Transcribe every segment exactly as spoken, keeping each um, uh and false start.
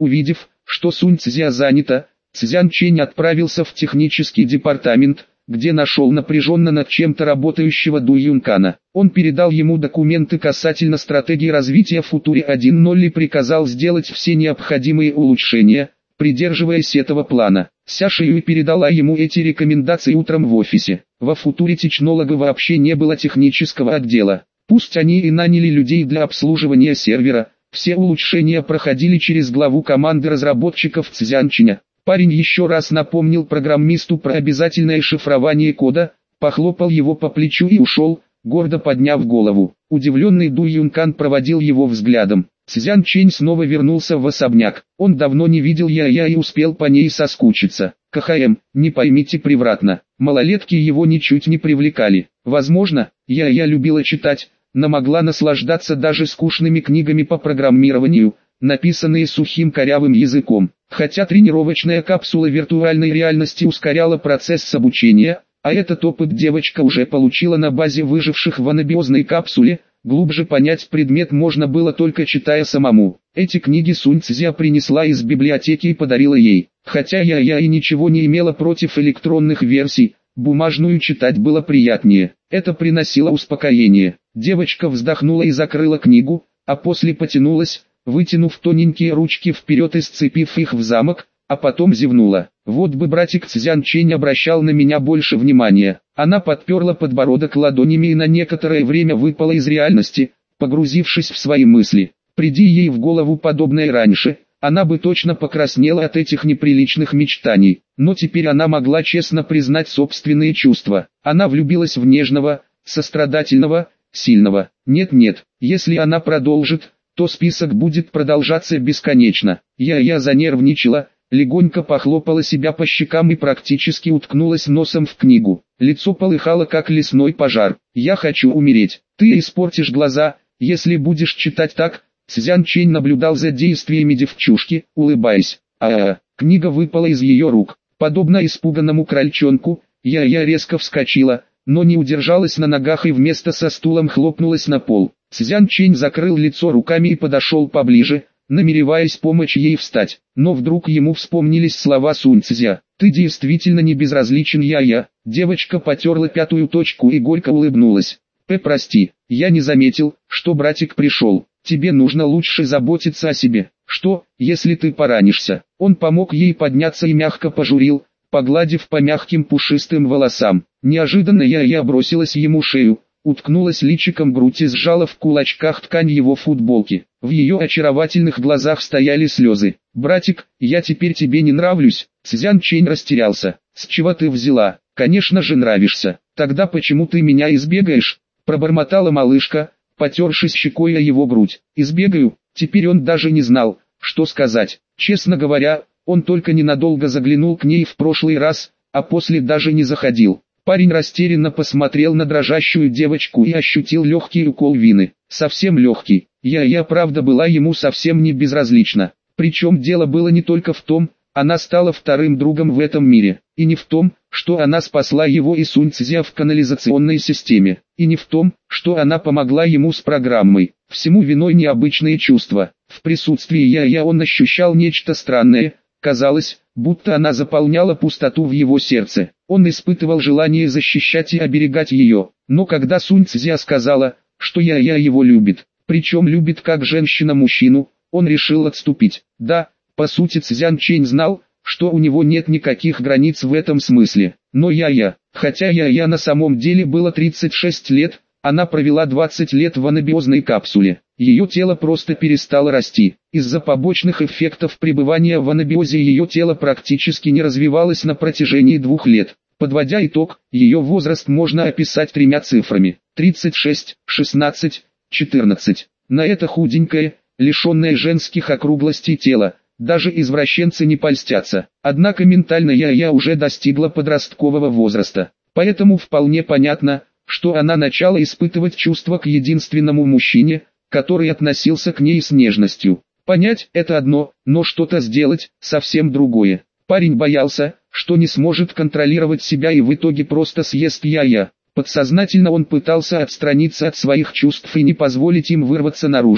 Увидев, что Сунь Цзя занята, Цзян Чэнь отправился в технический департамент, где нашел напряженно над чем-то работающего Ду Юнкана. Он передал ему документы касательно стратегии развития Футури один ноль и приказал сделать все необходимые улучшения, придерживаясь этого плана. Ся Шиюй передала ему эти рекомендации утром в офисе. Во Футуре Технолога вообще не было технического отдела. Пусть они и наняли людей для обслуживания сервера, все улучшения проходили через главу команды разработчиков Цзян Чэня. Парень еще раз напомнил программисту про обязательное шифрование кода, похлопал его по плечу и ушел, гордо подняв голову. Удивленный Ду Юнкан проводил его взглядом. Цзян Чэнь снова вернулся в особняк. Он давно не видел Я-Я и успел по ней соскучиться. КХМ, не поймите превратно, малолетки его ничуть не привлекали. Возможно, Я-Я любила читать, но могла наслаждаться даже скучными книгами по программированию, написанные сухим корявым языком. Хотя тренировочная капсула виртуальной реальности ускоряла процесс обучения, а этот опыт девочка уже получила на базе выживших в анабиозной капсуле, глубже понять предмет можно было только читая самому. Эти книги Сунь Цзя принесла из библиотеки и подарила ей. Хотя Я-Я и ничего не имела против электронных версий, бумажную читать было приятнее. Это приносило успокоение. Девочка вздохнула и закрыла книгу, а после потянулась, вытянув тоненькие ручки вперед и сцепив их в замок, а потом зевнула. Вот бы братик Цзян Чэнь обращал на меня больше внимания. Она подперла подбородок ладонями и на некоторое время выпала из реальности, погрузившись в свои мысли. Приди ей в голову подобное раньше, она бы точно покраснела от этих неприличных мечтаний. Но теперь она могла честно признать собственные чувства. Она влюбилась в нежного, сострадательного, сильного. Нет-нет, если она продолжит, то список будет продолжаться бесконечно. Я-Я занервничала, легонько похлопала себя по щекам и практически уткнулась носом в книгу. Лицо полыхало как лесной пожар. «Я хочу умереть. Ты испортишь глаза, если будешь читать так». Цзян Чэнь наблюдал за действиями девчушки, улыбаясь. А-а-а, книга выпала из ее рук. Подобно испуганному крольчонку, Я-Я резко вскочила, но не удержалась на ногах и вместо со стулом хлопнулась на пол. Цзян Чэнь закрыл лицо руками и подошел поближе, намереваясь помочь ей встать. Но вдруг ему вспомнились слова Сунь Цзя. «Ты действительно не безразличен, Я-Я». Девочка потерла пятую точку и горько улыбнулась. «П, прости, я не заметил, что братик пришел. Тебе нужно лучше заботиться о себе. Что, если ты поранишься?» Он помог ей подняться и мягко пожурил, погладив по мягким пушистым волосам. Неожиданно Я-Я бросилась ему шею, уткнулась личиком в грудь и сжала в кулачках ткань его футболки. В ее очаровательных глазах стояли слезы. «Братик, я теперь тебе не нравлюсь?» Цзян Чэнь растерялся. «С чего ты взяла? Конечно же нравишься. Тогда почему ты меня избегаешь?» Пробормотала малышка, потершись щекой о его грудь. «Избегаю?» Теперь он даже не знал, что сказать. Честно говоря, он только ненадолго заглянул к ней в прошлый раз, а после даже не заходил. Парень растерянно посмотрел на дрожащую девочку и ощутил легкий укол вины. Совсем легкий. Я-Я правда была ему совсем не безразлична. Причем дело было не только в том, она стала вторым другом в этом мире, и не в том, что она спасла его и Сунь Цзя в канализационной системе, и не в том, что она помогла ему с программой. Всему виной необычные чувства. В присутствии Я-Я он ощущал нечто странное. Казалось, будто она заполняла пустоту в его сердце. Он испытывал желание защищать и оберегать ее. Но когда Сунь Цзя сказала, что Я-Я его любит, причем любит как женщина мужчину, он решил отступить. Да, по сути Цзян Чэнь знал, что у него нет никаких границ в этом смысле. Но Я-Я, хотя Я-Я на самом деле было тридцать шесть лет, она провела двадцать лет в анабиозной капсуле. Ее тело просто перестало расти. Из-за побочных эффектов пребывания в анабиозе ее тело практически не развивалось на протяжении двух лет. Подводя итог, ее возраст можно описать тремя цифрами: тридцать шесть, шестнадцать, четырнадцать. На это худенькое, лишенное женских округлостей тело, даже извращенцы не польстятся. Однако ментально Я-Я уже достигла подросткового возраста. Поэтому вполне понятно, что она начала испытывать чувства к единственному мужчине, который относился к ней с нежностью. Понять – это одно, но что-то сделать – совсем другое. Парень боялся, что не сможет контролировать себя и в итоге просто съест Я-Я. Подсознательно он пытался отстраниться от своих чувств и не позволить им вырваться наружу.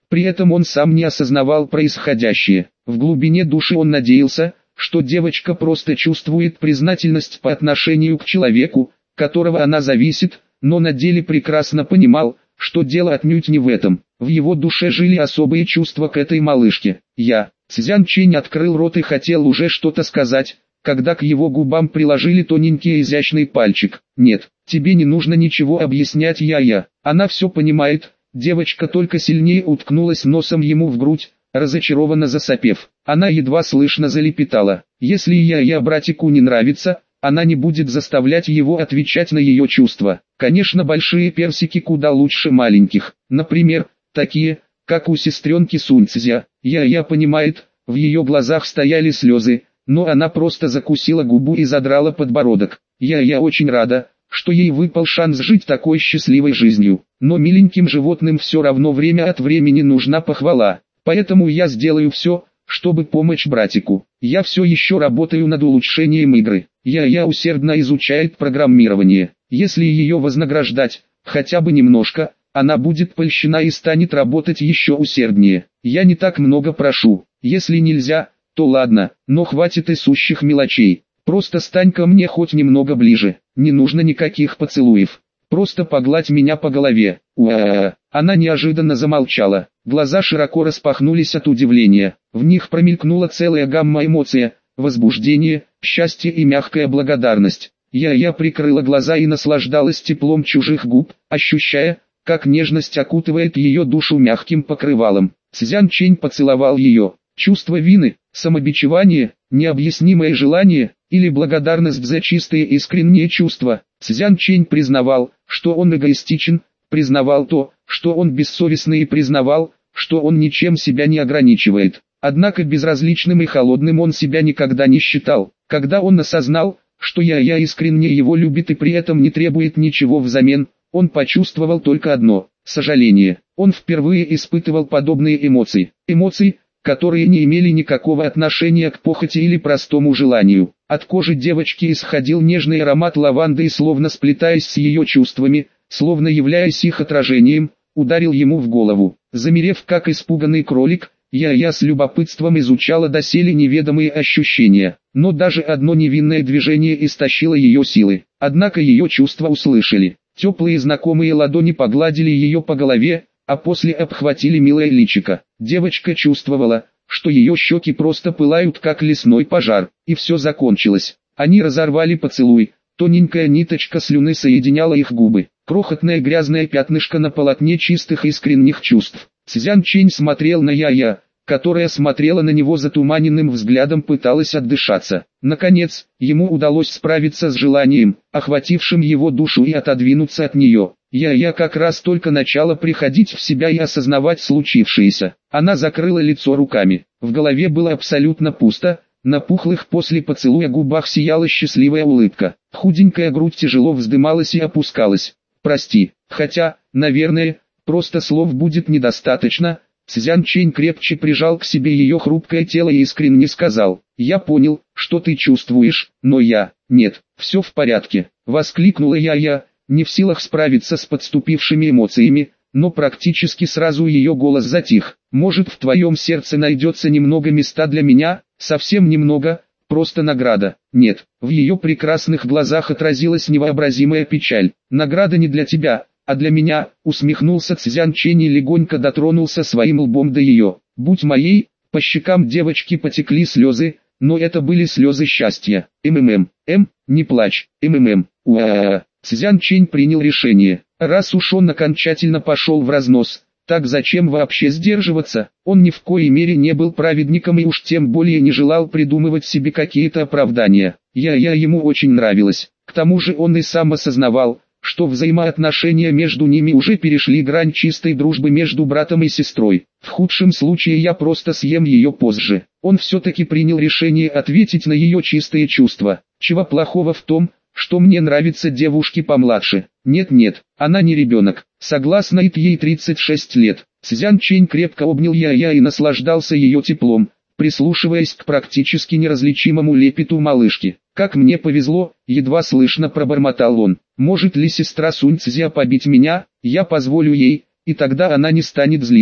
При этом он сам не осознавал происходящее. В глубине души он надеялся, что девочка просто чувствует признательность по отношению к человеку, которого она зависит, но на деле прекрасно понимал, что дело отнюдь не в этом. В его душе жили особые чувства к этой малышке. Я, Цзян Чэнь открыл рот и хотел уже что-то сказать, когда к его губам приложили тоненький изящный пальчик. «Нет, тебе не нужно ничего объяснять, я-я, она все понимает». Девочка только сильнее уткнулась носом ему в грудь, разочарованно засопев. Она едва слышно залепетала. Если я-я братику не нравится, она не будет заставлять его отвечать на ее чувства. Конечно, большие персики куда лучше маленьких. Например, такие, как у сестренки Суньцзя. Я-я понимает, в ее глазах стояли слезы, но она просто закусила губу и задрала подбородок. Я-я очень рада, что ей выпал шанс жить такой счастливой жизнью. Но миленьким животным все равно время от времени нужна похвала. Поэтому я сделаю все, чтобы помочь братику. Я все еще работаю над улучшением игры. Я-я усердно изучает программирование. Если ее вознаграждать, хотя бы немножко, она будет польщена и станет работать еще усерднее. Я не так много прошу. Если нельзя, то ладно, но хватит и сущих мелочей. Просто стань ко мне хоть немного ближе. Не нужно никаких поцелуев. Просто погладь меня по голове. Уа-а-а. Она неожиданно замолчала. Глаза широко распахнулись от удивления. В них промелькнула целая гамма эмоций: возбуждение, счастье и мягкая благодарность. Я-я прикрыла глаза и наслаждалась теплом чужих губ, ощущая, как нежность окутывает ее душу мягким покрывалом. Цзян Чэнь поцеловал ее. Чувство вины, самобичевание, необъяснимое желание или благодарность за чистые искренние чувства. Цзян Чэнь признавал, что он эгоистичен, признавал то, что он бессовестный, и признавал, что он ничем себя не ограничивает. Однако безразличным и холодным он себя никогда не считал. Когда он осознал, что я-я искренне его любит и при этом не требует ничего взамен, он почувствовал только одно – сожаление. Он впервые испытывал подобные эмоции. Эмоции, которые не имели никакого отношения к похоти или простому желанию. От кожи девочки исходил нежный аромат лаванды и, словно сплетаясь с ее чувствами, словно являясь их отражением, ударил ему в голову. Замерев как испуганный кролик, я-я с любопытством изучала доселе неведомые ощущения. Но даже одно невинное движение истощило ее силы. Однако ее чувства услышали. Теплые знакомые ладони погладили ее по голове, а после обхватили милое личико. Девочка чувствовала, что ее щеки просто пылают как лесной пожар, и все закончилось. Они разорвали поцелуй, тоненькая ниточка слюны соединяла их губы, крохотное грязное пятнышко на полотне чистых искренних чувств. Цзян Чэнь смотрел на я-я, которая смотрела на него затуманенным взглядом, пыталась отдышаться. Наконец, ему удалось справиться с желанием, охватившим его душу, и отодвинуться от нее. Я-я как раз только начала приходить в себя и осознавать случившееся. Она закрыла лицо руками. В голове было абсолютно пусто, на пухлых после поцелуя губах сияла счастливая улыбка. Худенькая грудь тяжело вздымалась и опускалась. «Прости, хотя, наверное, просто слов будет недостаточно». Цзян Чэнь крепче прижал к себе ее хрупкое тело и искренне сказал: «Я понял, что ты чувствуешь, но я... Нет, все в порядке», — воскликнула я-я, не в силах справиться с подступившими эмоциями, но практически сразу ее голос затих. «Может, в твоем сердце найдется немного места для меня, совсем немного, просто награда». «Нет», в ее прекрасных глазах отразилась невообразимая печаль. «Награда не для тебя, а для меня», — усмехнулся Цзян Чэнь и легонько дотронулся своим лбом до ее. «Будь моей». По щекам девочки потекли слезы, но это были слезы счастья. «МММ, М, не плачь, МММ, уа». Цзян Чэнь принял решение. Раз уж он окончательно пошел в разнос, так зачем вообще сдерживаться? Он ни в коей мере не был праведником и уж тем более не желал придумывать себе какие-то оправдания. Я-я ему очень нравилась. К тому же он и сам осознавал, что взаимоотношения между ними уже перешли грань чистой дружбы между братом и сестрой. В худшем случае я просто съем ее позже. Он все-таки принял решение ответить на ее чистые чувства. Чего плохого в том, что мне нравятся девушки помладше? Нет-нет, она не ребенок. Согласно, it ей тридцать шесть лет. Цзян Чэнь крепко обнял я-я и наслаждался ее теплом, прислушиваясь к практически неразличимому лепету малышки. «Как мне повезло», — едва слышно пробормотал он. «Может ли сестра Суньцзя побить меня? Я позволю ей, и тогда она не станет злиться».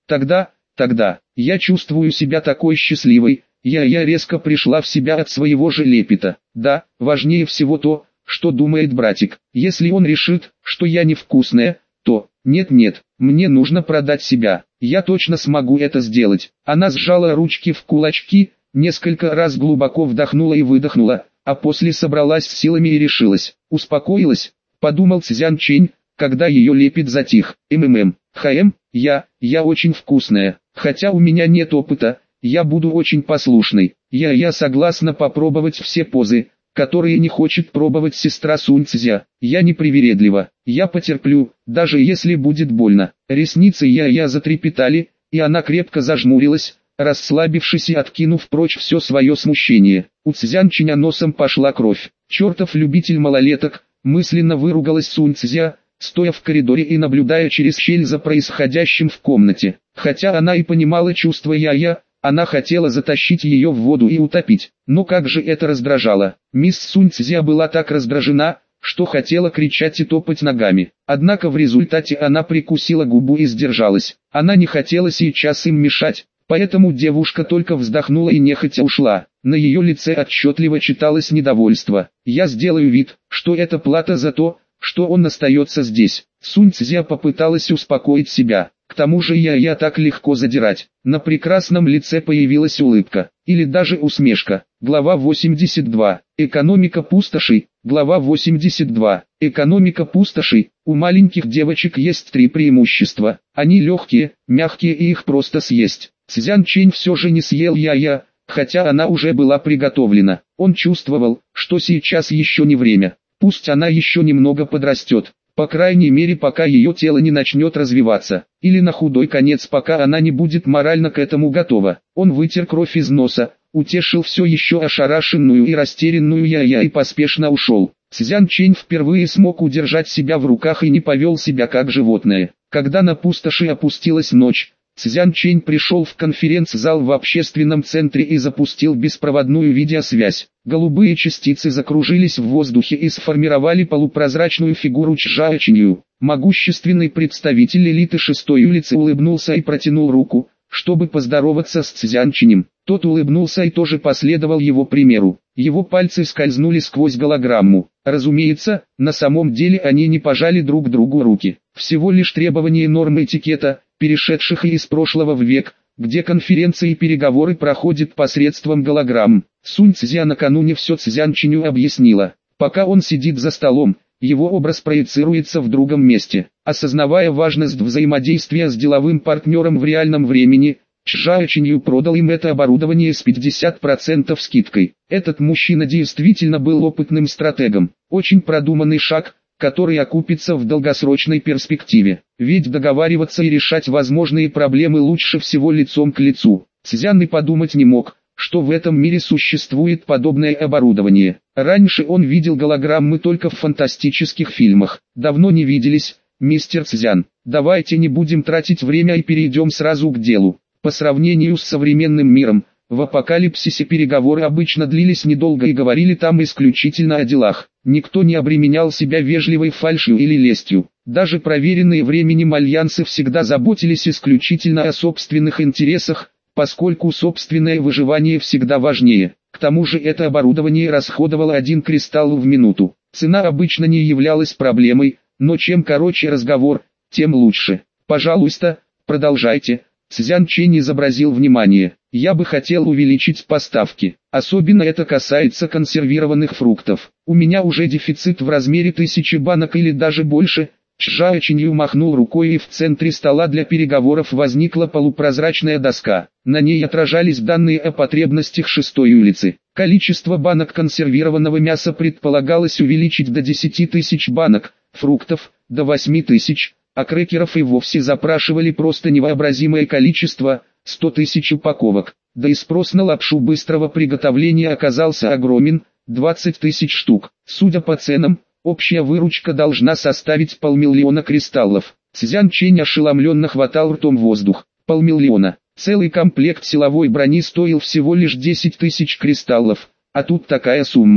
Тогда, тогда, я чувствую себя такой счастливой, я я резко пришла в себя от своего же лепета. Да, важнее всего то, что думает братик. Если он решит, что я невкусная, то, нет-нет, мне нужно продать себя. Я точно смогу это сделать. Она сжала ручки в кулачки, несколько раз глубоко вдохнула и выдохнула, а после собралась с силами и решилась. Успокоилась, подумал Цзян Чэнь, когда ее лепет затих. МММ, ХМ, я, я очень вкусная. Хотя у меня нет опыта, я буду очень послушной. Я, я согласна попробовать все позы, которые не хочет пробовать сестра Сунь Цзя. Я не привередлива, я потерплю, даже если будет больно. Ресницы я-я затрепетали, и она крепко зажмурилась, расслабившись и откинув прочь все свое смущение. У Цзян Чэня носом пошла кровь. Чертов любитель малолеток, мысленно выругалась Сунь Цзя, стоя в коридоре и наблюдая через щель за происходящим в комнате. Хотя она и понимала чувства я-я, она хотела затащить ее в воду и утопить. Но как же это раздражало. Мисс Сунь Цзя была так раздражена, что хотела кричать и топать ногами. Однако в результате она прикусила губу и сдержалась. Она не хотела сейчас им мешать, поэтому девушка только вздохнула и нехотя ушла. На ее лице отчетливо читалось недовольство. «Я сделаю вид, что это плата за то, что он остается здесь». Сунь Цзя попыталась успокоить себя. К тому же я-я так легко задирать. На прекрасном лице появилась улыбка, или даже усмешка. Глава восемьдесят два. Экономика пустошей. Глава восемьдесят два. Экономика пустошей. У маленьких девочек есть три преимущества. Они легкие, мягкие и их просто съесть. Цзян Чэнь все же не съел я-я, хотя она уже была приготовлена. Он чувствовал, что сейчас еще не время. Пусть она еще немного подрастет. По крайней мере, пока ее тело не начнет развиваться, или на худой конец, пока она не будет морально к этому готова. Он вытер кровь из носа, утешил все еще ошарашенную и растерянную я-я и поспешно ушел. Цзян Чэнь впервые смог удержать себя в руках и не повел себя как животное. Когда на пустоши опустилась ночь, Цзян Чэнь пришел в конференц-зал в общественном центре и запустил беспроводную видеосвязь. Голубые частицы закружились в воздухе и сформировали полупрозрачную фигуру Чжао Чинью. Могущественный представитель элиты шестой улицы улыбнулся и протянул руку, чтобы поздороваться с Цзян Чэнем. Тот улыбнулся и тоже последовал его примеру. Его пальцы скользнули сквозь голограмму. Разумеется, на самом деле они не пожали друг другу руки. Всего лишь требования норм этикета, перешедших из прошлого в век, где конференции и переговоры проходят посредством голограмм. Сунь Цзя накануне все Цзян Чэню объяснила. Пока он сидит за столом, его образ проецируется в другом месте. Осознавая важность взаимодействия с деловым партнером в реальном времени, Чжао Чинью продал им это оборудование с пятьдесят процентов скидкой. Этот мужчина действительно был опытным стратегом. Очень продуманный шаг, который окупится в долгосрочной перспективе. Ведь договариваться и решать возможные проблемы лучше всего лицом к лицу. Цзян и подумать не мог, что в этом мире существует подобное оборудование. Раньше он видел голограммы только в фантастических фильмах. Давно не виделись, мистер Цзян. Давайте не будем тратить время и перейдем сразу к делу. По сравнению с современным миром, в апокалипсисе переговоры обычно длились недолго и говорили там исключительно о делах. Никто не обременял себя вежливой фальшью или лестью. Даже проверенные временем альянсы всегда заботились исключительно о собственных интересах, поскольку собственное выживание всегда важнее. К тому же это оборудование расходовало один кристалл в минуту. Цена обычно не являлась проблемой, но чем короче разговор, тем лучше. Пожалуйста, продолжайте. Цзян Чэнь изобразил внимание. Я бы хотел увеличить поставки. Особенно это касается консервированных фруктов. У меня уже дефицит в размере тысячи банок или даже больше. Чжао Чинью махнул рукой, и в центре стола для переговоров возникла полупрозрачная доска. На ней отражались данные о потребностях шестой улицы. Количество банок консервированного мяса предполагалось увеличить до десяти тысяч банок, фруктов – до восьми тысяч, а крекеров и вовсе запрашивали просто невообразимое количество – сто тысяч упаковок. Да и спрос на лапшу быстрого приготовления оказался огромен – двадцать тысяч штук. Судя по ценам, общая выручка должна составить полмиллиона кристаллов. Цзян Чэнь ошеломленно хватал ртом воздух. Полмиллиона. Целый комплект силовой брони стоил всего лишь десять тысяч кристаллов, а тут такая сумма.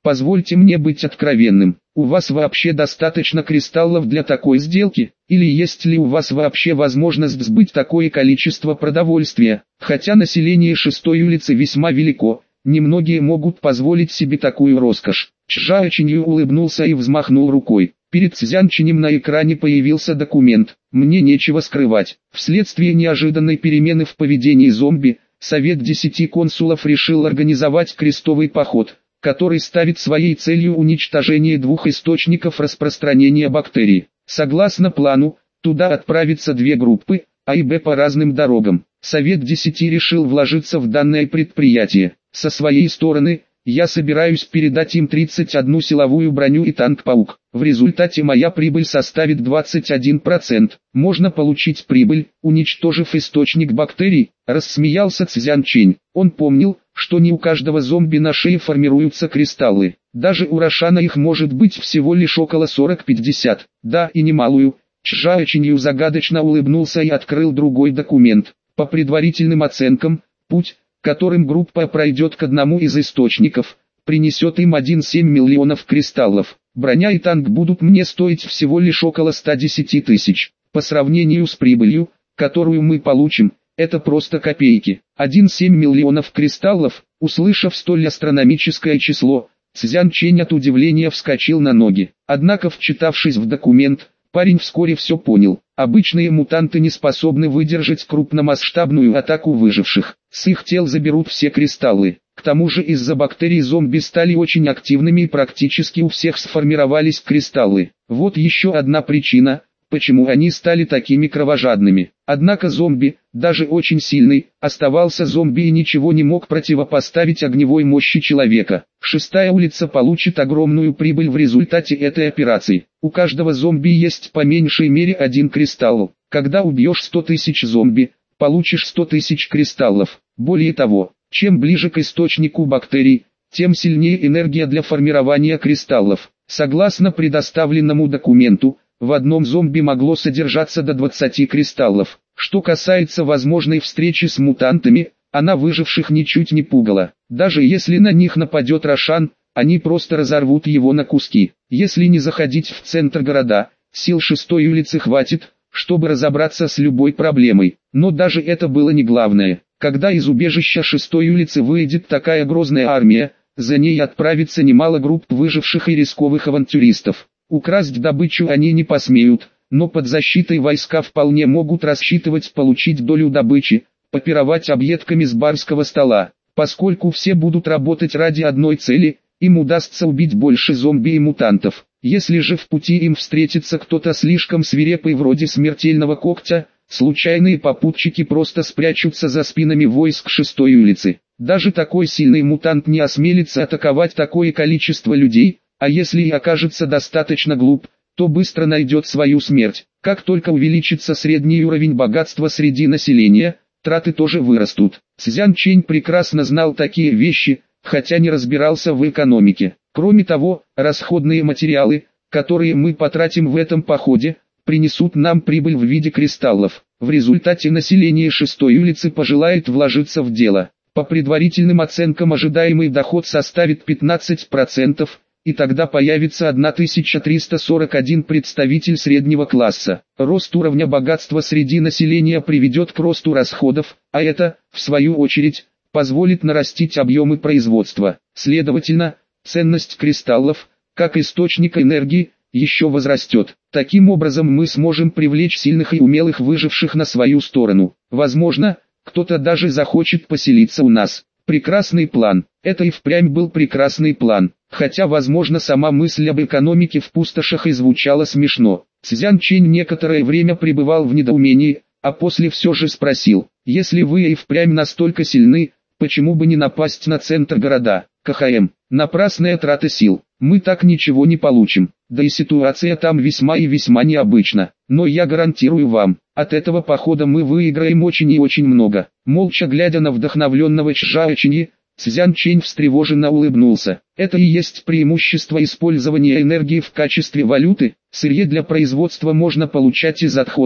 Позвольте мне быть откровенным. У вас вообще достаточно кристаллов для такой сделки? Или есть ли у вас вообще возможность сбыть такое количество продовольствия? Хотя население шестой улицы весьма велико, немногие могут позволить себе такую роскошь. Чжао Чинью улыбнулся и взмахнул рукой. Перед Цзян Чинем на экране появился документ. Мне нечего скрывать. Вследствие неожиданной перемены в поведении зомби, Совет десяти консулов решил организовать крестовый поход, который ставит своей целью уничтожение двух источников распространения бактерий. Согласно плану, туда отправятся две группы, А и Б по разным дорогам. Совет десяти решил вложиться в данное предприятие. Со своей стороны, я собираюсь передать им тридцать одну силовую броню и танк-паук. В результате моя прибыль составит двадцать один процент. Можно получить прибыль, уничтожив источник бактерий, рассмеялся Цзян Чинь. Он помнил, что не у каждого зомби на шее формируются кристаллы. Даже у Рошана их может быть всего лишь около сорок-пятьдесят. Да, и немалую. Чжао Чинью загадочно улыбнулся и открыл другой документ. По предварительным оценкам, путь, которым группа пройдет к одному из источников, принесет им один целых семь десятых миллионов кристаллов. Броня и танк будут мне стоить всего лишь около ста десяти тысяч. По сравнению с прибылью, которую мы получим, это просто копейки. один целых семь десятых миллионов кристаллов, услышав столь астрономическое число, Цзян Чинь от удивления вскочил на ноги. Однако, вчитавшись в документ, парень вскоре все понял. Обычные мутанты не способны выдержать крупномасштабную атаку выживших. С их тел заберут все кристаллы. К тому же из-за бактерий зомби стали очень активными и практически у всех сформировались кристаллы. Вот еще одна причина, почему они стали такими кровожадными. Однако зомби, даже очень сильный, оставался зомби и ничего не мог противопоставить огневой мощи человека. Шестая улица получит огромную прибыль в результате этой операции. У каждого зомби есть по меньшей мере один кристалл. Когда убьешь сто тысяч зомби, получишь сто тысяч кристаллов. Более того, чем ближе к источнику бактерий, тем сильнее энергия для формирования кристаллов. Согласно предоставленному документу, в одном зомби могло содержаться до двадцати кристаллов. Что касается возможной встречи с мутантами, она выживших ничуть не пугала. Даже если на них нападет Рошан, они просто разорвут его на куски. Если не заходить в центр города, сил шестой улицы хватит, чтобы разобраться с любой проблемой. Но даже это было не главное. Когда из убежища шестой улицы выйдет такая грозная армия, за ней отправится немало групп выживших и рисковых авантюристов. Украсть добычу они не посмеют, но под защитой войска вполне могут рассчитывать получить долю добычи, попировать объедками с барского стола. Поскольку все будут работать ради одной цели, им удастся убить больше зомби и мутантов. Если же в пути им встретится кто-то слишком свирепый вроде смертельного когтя, случайные попутчики просто спрячутся за спинами войск шестой улицы. Даже такой сильный мутант не осмелится атаковать такое количество людей, а если и окажется достаточно глуп, то быстро найдет свою смерть. Как только увеличится средний уровень богатства среди населения, траты тоже вырастут. Цзян Чинь прекрасно знал такие вещи, хотя не разбирался в экономике. Кроме того, расходные материалы, которые мы потратим в этом походе, принесут нам прибыль в виде кристаллов. В результате население шестой улицы пожелает вложиться в дело. По предварительным оценкам ожидаемый доход составит пятнадцать процентов, и тогда появится тысяча триста сорок один представитель среднего класса. Рост уровня богатства среди населения приведет к росту расходов, а это, в свою очередь, позволит нарастить объемы производства. Следовательно, ценность кристаллов, как источника энергии, еще возрастет. Таким образом мы сможем привлечь сильных и умелых выживших на свою сторону. Возможно, кто-то даже захочет поселиться у нас. Прекрасный план. Это и впрямь был прекрасный план. Хотя, возможно, сама мысль об экономике в пустошах и звучала смешно. Цзян Чинь некоторое время пребывал в недоумении, а после все же спросил: если вы и впрямь настолько сильны, почему бы не напасть на центр города? КХМ. Напрасная трата сил. Мы так ничего не получим. Да и ситуация там весьма и весьма необычна. Но я гарантирую вам, от этого похода мы выиграем очень и очень много. Молча глядя на вдохновленного Чжао Чиня, Цзян Чинь встревоженно улыбнулся. Это и есть преимущество использования энергии в качестве валюты. Сырье для производства можно получать из отходов,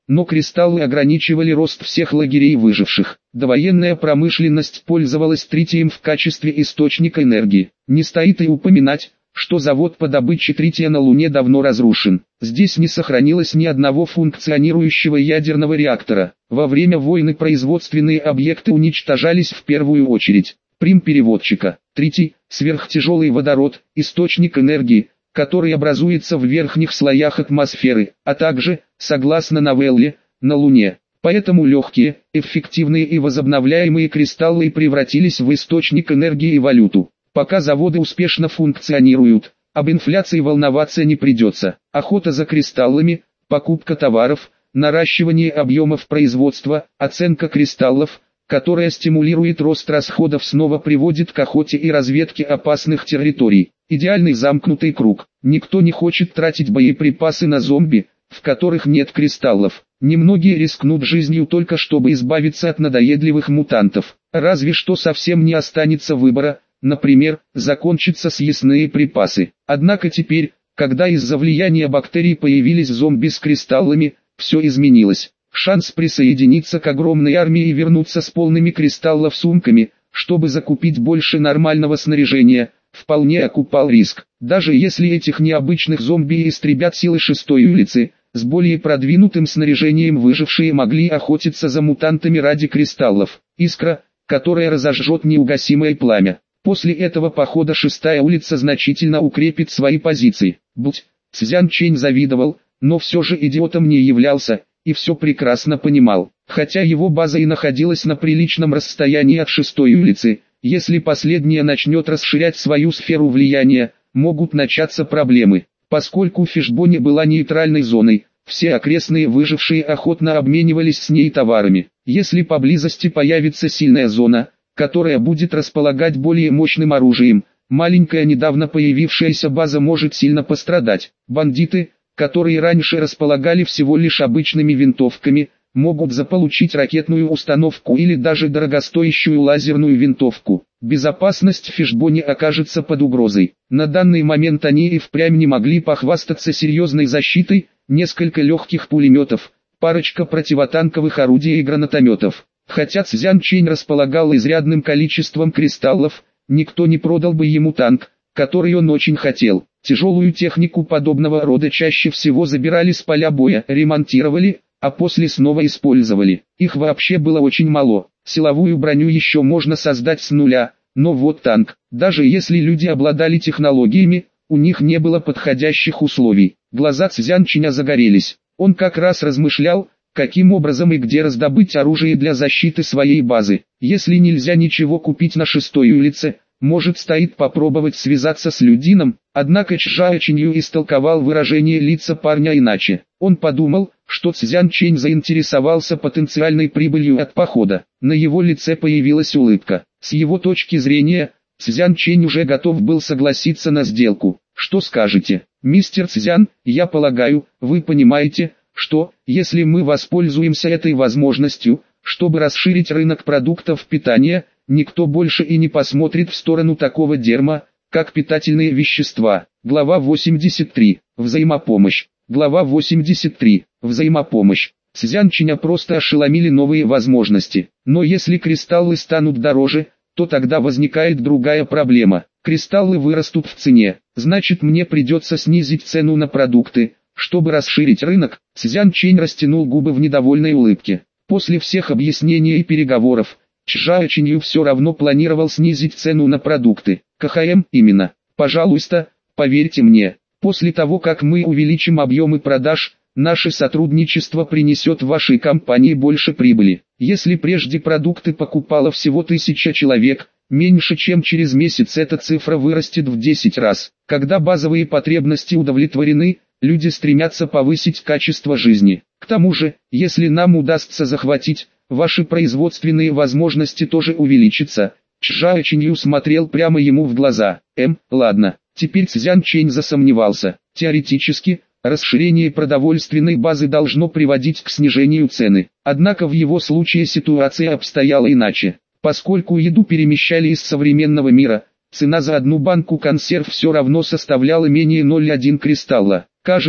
но кристаллы ограничивали рост всех лагерей выживших. Довоенная промышленность пользовалась тритием в качестве источника энергии. Не стоит и упоминать, что завод по добыче трития на Луне давно разрушен. Здесь не сохранилось ни одного функционирующего ядерного реактора. Во время войны производственные объекты уничтожались в первую очередь. Прим переводчика. Тритий – сверхтяжелый водород, источник энергии, который образуется в верхних слоях атмосферы, а также, согласно новелле, на Луне. Поэтому легкие, эффективные и возобновляемые кристаллы и превратились в источник энергии и валюту. Пока заводы успешно функционируют, об инфляции волноваться не придется. Охота за кристаллами, покупка товаров, наращивание объемов производства, оценка кристаллов, которая стимулирует рост расходов, снова приводит к охоте и разведке опасных территорий. Идеальный замкнутый круг. Никто не хочет тратить боеприпасы на зомби, в которых нет кристаллов. Немногие рискнут жизнью только чтобы избавиться от надоедливых мутантов. Разве что совсем не останется выбора. Например, закончатся съестные припасы. Однако теперь, когда из-за влияния бактерий появились зомби с кристаллами, все изменилось. Шанс присоединиться к огромной армии и вернуться с полными кристаллов сумками, чтобы закупить больше нормального снаряжения, вполне окупал риск. Даже если этих необычных зомби истребят силы шестой улицы, с более продвинутым снаряжением выжившие могли охотиться за мутантами ради кристаллов. Искра, которая разожжет неугасимое пламя. После этого похода шестая улица значительно укрепит свои позиции. Будь, Цзян Чэнь завидовал, но все же идиотом не являлся, и все прекрасно понимал. Хотя его база и находилась на приличном расстоянии от шестой улицы, если последняя начнет расширять свою сферу влияния, могут начаться проблемы. Поскольку Фишбони была нейтральной зоной, все окрестные выжившие охотно обменивались с ней товарами. Если поблизости появится сильная зона, которая будет располагать более мощным оружием, маленькая недавно появившаяся база может сильно пострадать. Бандиты, которые раньше располагали всего лишь обычными винтовками, могут заполучить ракетную установку или даже дорогостоящую лазерную винтовку. Безопасность Фишбони окажется под угрозой. На данный момент они и впрямь не могли похвастаться серьезной защитой, несколько легких пулеметов, парочка противотанковых орудий и гранатометов. Хотя Цзян Чэнь располагал изрядным количеством кристаллов, никто не продал бы ему танк, который он очень хотел. Тяжелую технику подобного рода чаще всего забирали с поля боя, ремонтировали, а после снова использовали. Их вообще было очень мало. Силовую броню еще можно создать с нуля, но вот танк, даже если люди обладали технологиями, у них не было подходящих условий. Глаза Цзян Чэня загорелись. Он как раз размышлял, каким образом и где раздобыть оружие для защиты своей базы. Если нельзя ничего купить на шестой улице, может стоит попробовать связаться с Людином. Однако Чжао Чинью истолковал выражение лица парня иначе. Он подумал, что Цзян Чэнь заинтересовался потенциальной прибылью от похода. На его лице появилась улыбка. С его точки зрения, Цзян Чэнь уже готов был согласиться на сделку. Что скажете, мистер Цзян? Я полагаю, вы понимаете, что, если мы воспользуемся этой возможностью, чтобы расширить рынок продуктов питания, никто больше и не посмотрит в сторону такого дерьма, как питательные вещества. Глава восемьдесят три. Взаимопомощь. Глава восемьдесят три. Взаимопомощь. Цзян Чэня просто ошеломили новые возможности. Но если кристаллы станут дороже, то тогда возникает другая проблема. Кристаллы вырастут в цене, значит мне придется снизить цену на продукты, чтобы расширить рынок. Цзян Чэнь растянул губы в недовольной улыбке. После всех объяснений и переговоров, Чжао Чинью все равно планировал снизить цену на продукты. КХМ именно. Пожалуйста, поверьте мне, после того как мы увеличим объемы продаж, наше сотрудничество принесет вашей компании больше прибыли. Если прежде продукты покупало всего тысяча человек, меньше чем через месяц эта цифра вырастет в десять раз. Когда базовые потребности удовлетворены, люди стремятся повысить качество жизни. К тому же, если нам удастся захватить, ваши производственные возможности тоже увеличатся. Чжао Чинью смотрел прямо ему в глаза. Эм, ладно, теперь Цзян Чэнь засомневался. Теоретически, расширение продовольственной базы должно приводить к снижению цены. Однако в его случае ситуация обстояла иначе. Поскольку еду перемещали из современного мира, цена за одну банку консерв все равно составляла менее ноль целых одна кристалла. Кажется,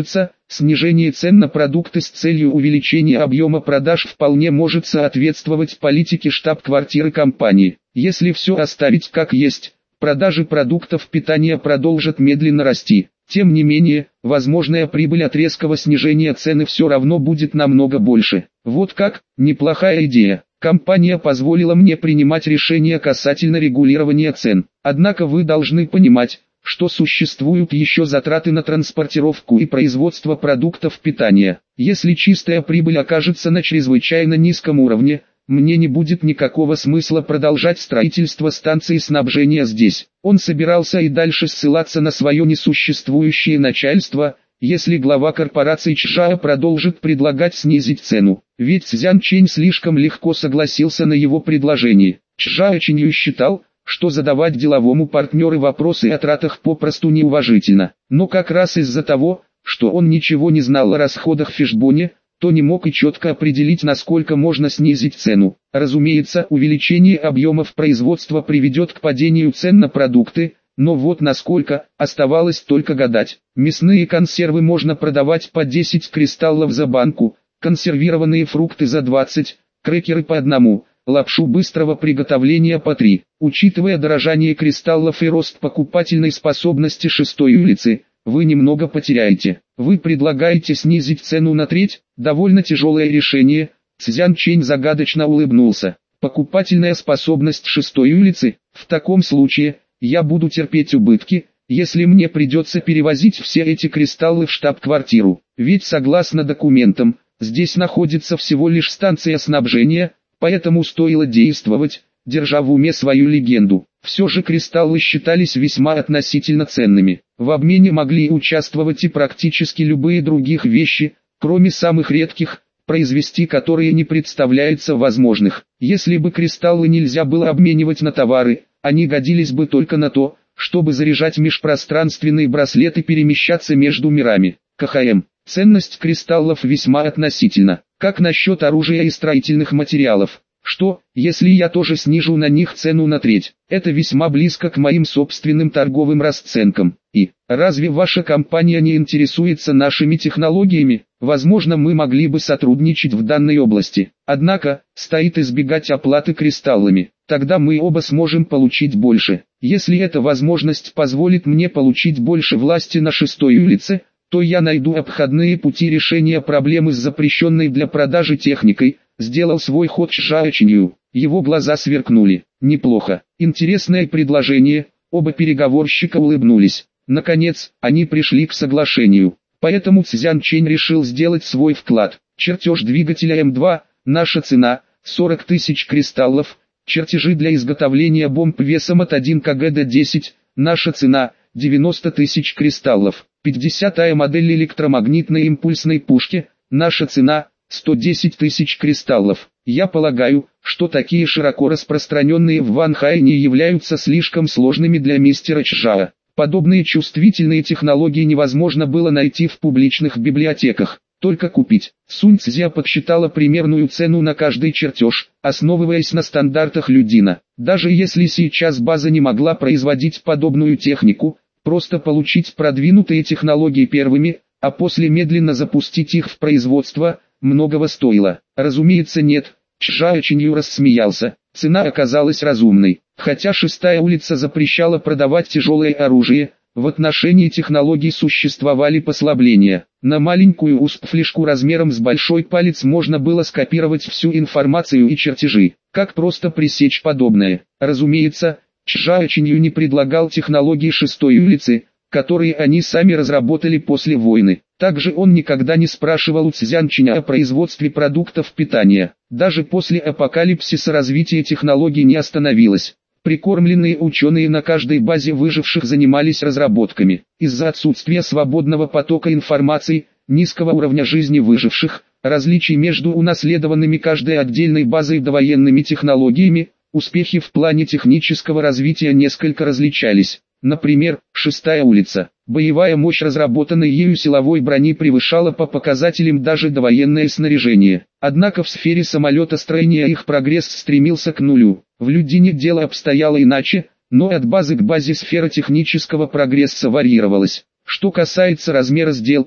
снижение цен на продукты с целью увеличения объема продаж вполне может соответствовать политике штаб-квартиры компании. Если все оставить как есть, продажи продуктов питания продолжат медленно расти. Тем не менее, возможная прибыль от резкого снижения цены все равно будет намного больше. Вот как, неплохая идея. Компания позволила мне принимать решения касательно регулирования цен. Однако вы должны понимать, что существуют еще затраты на транспортировку и производство продуктов питания. Если чистая прибыль окажется на чрезвычайно низком уровне, мне не будет никакого смысла продолжать строительство станции снабжения здесь. Он собирался и дальше ссылаться на свое несуществующее начальство, если глава корпорации Чжао продолжит предлагать снизить цену. Ведь Цзян Чэнь слишком легко согласился на его предложение. Чжао Чэнью считал, что задавать деловому партнеру вопросы о тратах попросту неуважительно. Но как раз из-за того, что он ничего не знал о расходах в фишбоне, то не мог и четко определить, насколько можно снизить цену. Разумеется, увеличение объемов производства приведет к падению цен на продукты, но вот насколько, оставалось только гадать. Мясные консервы можно продавать по десять кристаллов за банку, консервированные фрукты за двадцать, крекеры по одному, лапшу быстрого приготовления по три. Учитывая дорожание кристаллов и рост покупательной способности шестой улицы, вы немного потеряете. Вы предлагаете снизить цену на треть? Довольно тяжелое решение. Цзян Чэнь загадочно улыбнулся. Покупательная способность шестой улицы? В таком случае, я буду терпеть убытки, если мне придется перевозить все эти кристаллы в штаб-квартиру. Ведь согласно документам, здесь находится всего лишь станция снабжения, поэтому стоило действовать, держа в уме свою легенду. Все же кристаллы считались весьма относительно ценными. В обмене могли участвовать и практически любые других вещи, кроме самых редких, произвести которые не представляется возможных. Если бы кристаллы нельзя было обменивать на товары, они годились бы только на то, чтобы заряжать межпространственные браслеты и перемещаться между мирами. КХМ. Ценность кристаллов весьма относительна. Как насчет оружия и строительных материалов? Что, если я тоже снижу на них цену на треть? Это весьма близко к моим собственным торговым расценкам. И, разве ваша компания не интересуется нашими технологиями? Возможно, мы могли бы сотрудничать в данной области. Однако, стоит избегать оплаты кристаллами. Тогда мы оба сможем получить больше. Если эта возможность позволит мне получить больше власти на шестой улице, то я найду обходные пути решения проблемы с запрещенной для продажи техникой. Сделал свой ход Чжао Чэнью. Его глаза сверкнули. Неплохо. Интересное предложение. Оба переговорщика улыбнулись. Наконец, они пришли к соглашению. Поэтому Цзян Чэнь решил сделать свой вклад. Чертеж двигателя эм два. Наша цена – сорок тысяч кристаллов. Чертежи для изготовления бомб весом от один килограмм до десять. Наша цена – девяносто тысяч кристаллов. пятидесятая модель электромагнитной импульсной пушки. Наша цена – сто десять тысяч кристаллов. Я полагаю, что такие широко распространенные в Ванхае не являются слишком сложными для мистера Чжао. Подобные чувствительные технологии невозможно было найти в публичных библиотеках, только купить. Сунь Цзя подсчитала примерную цену на каждый чертеж, основываясь на стандартах Людина. Даже если сейчас база не могла производить подобную технику, просто получить продвинутые технологии первыми, а после медленно запустить их в производство – многого стоило. Разумеется, нет. Чжао Чэнью рассмеялся. Цена оказалась разумной. Хотя шестая улица запрещала продавать тяжелое оружие, в отношении технологий существовали послабления. На маленькую ю эс би-флешку размером с большой палец можно было скопировать всю информацию и чертежи. Как просто пресечь подобное? Разумеется, Чжао Чэнью не предлагал технологии шестой улицы, которые они сами разработали после войны. Также он никогда не спрашивал у Цзян Чэня о производстве продуктов питания. Даже после апокалипсиса развитие технологий не остановилось. Прикормленные ученые на каждой базе выживших занимались разработками. Из-за отсутствия свободного потока информации, низкого уровня жизни выживших, различий между унаследованными каждой отдельной базой довоенными технологиями, успехи в плане технического развития несколько различались. Например, шестая улица. Боевая мощь разработанной ею силовой брони превышала по показателям даже довоенное снаряжение. Однако в сфере самолетостроения их прогресс стремился к нулю. В Людине дело обстояло иначе, но от базы к базе сфера технического прогресса варьировалась. Что касается размера сделки,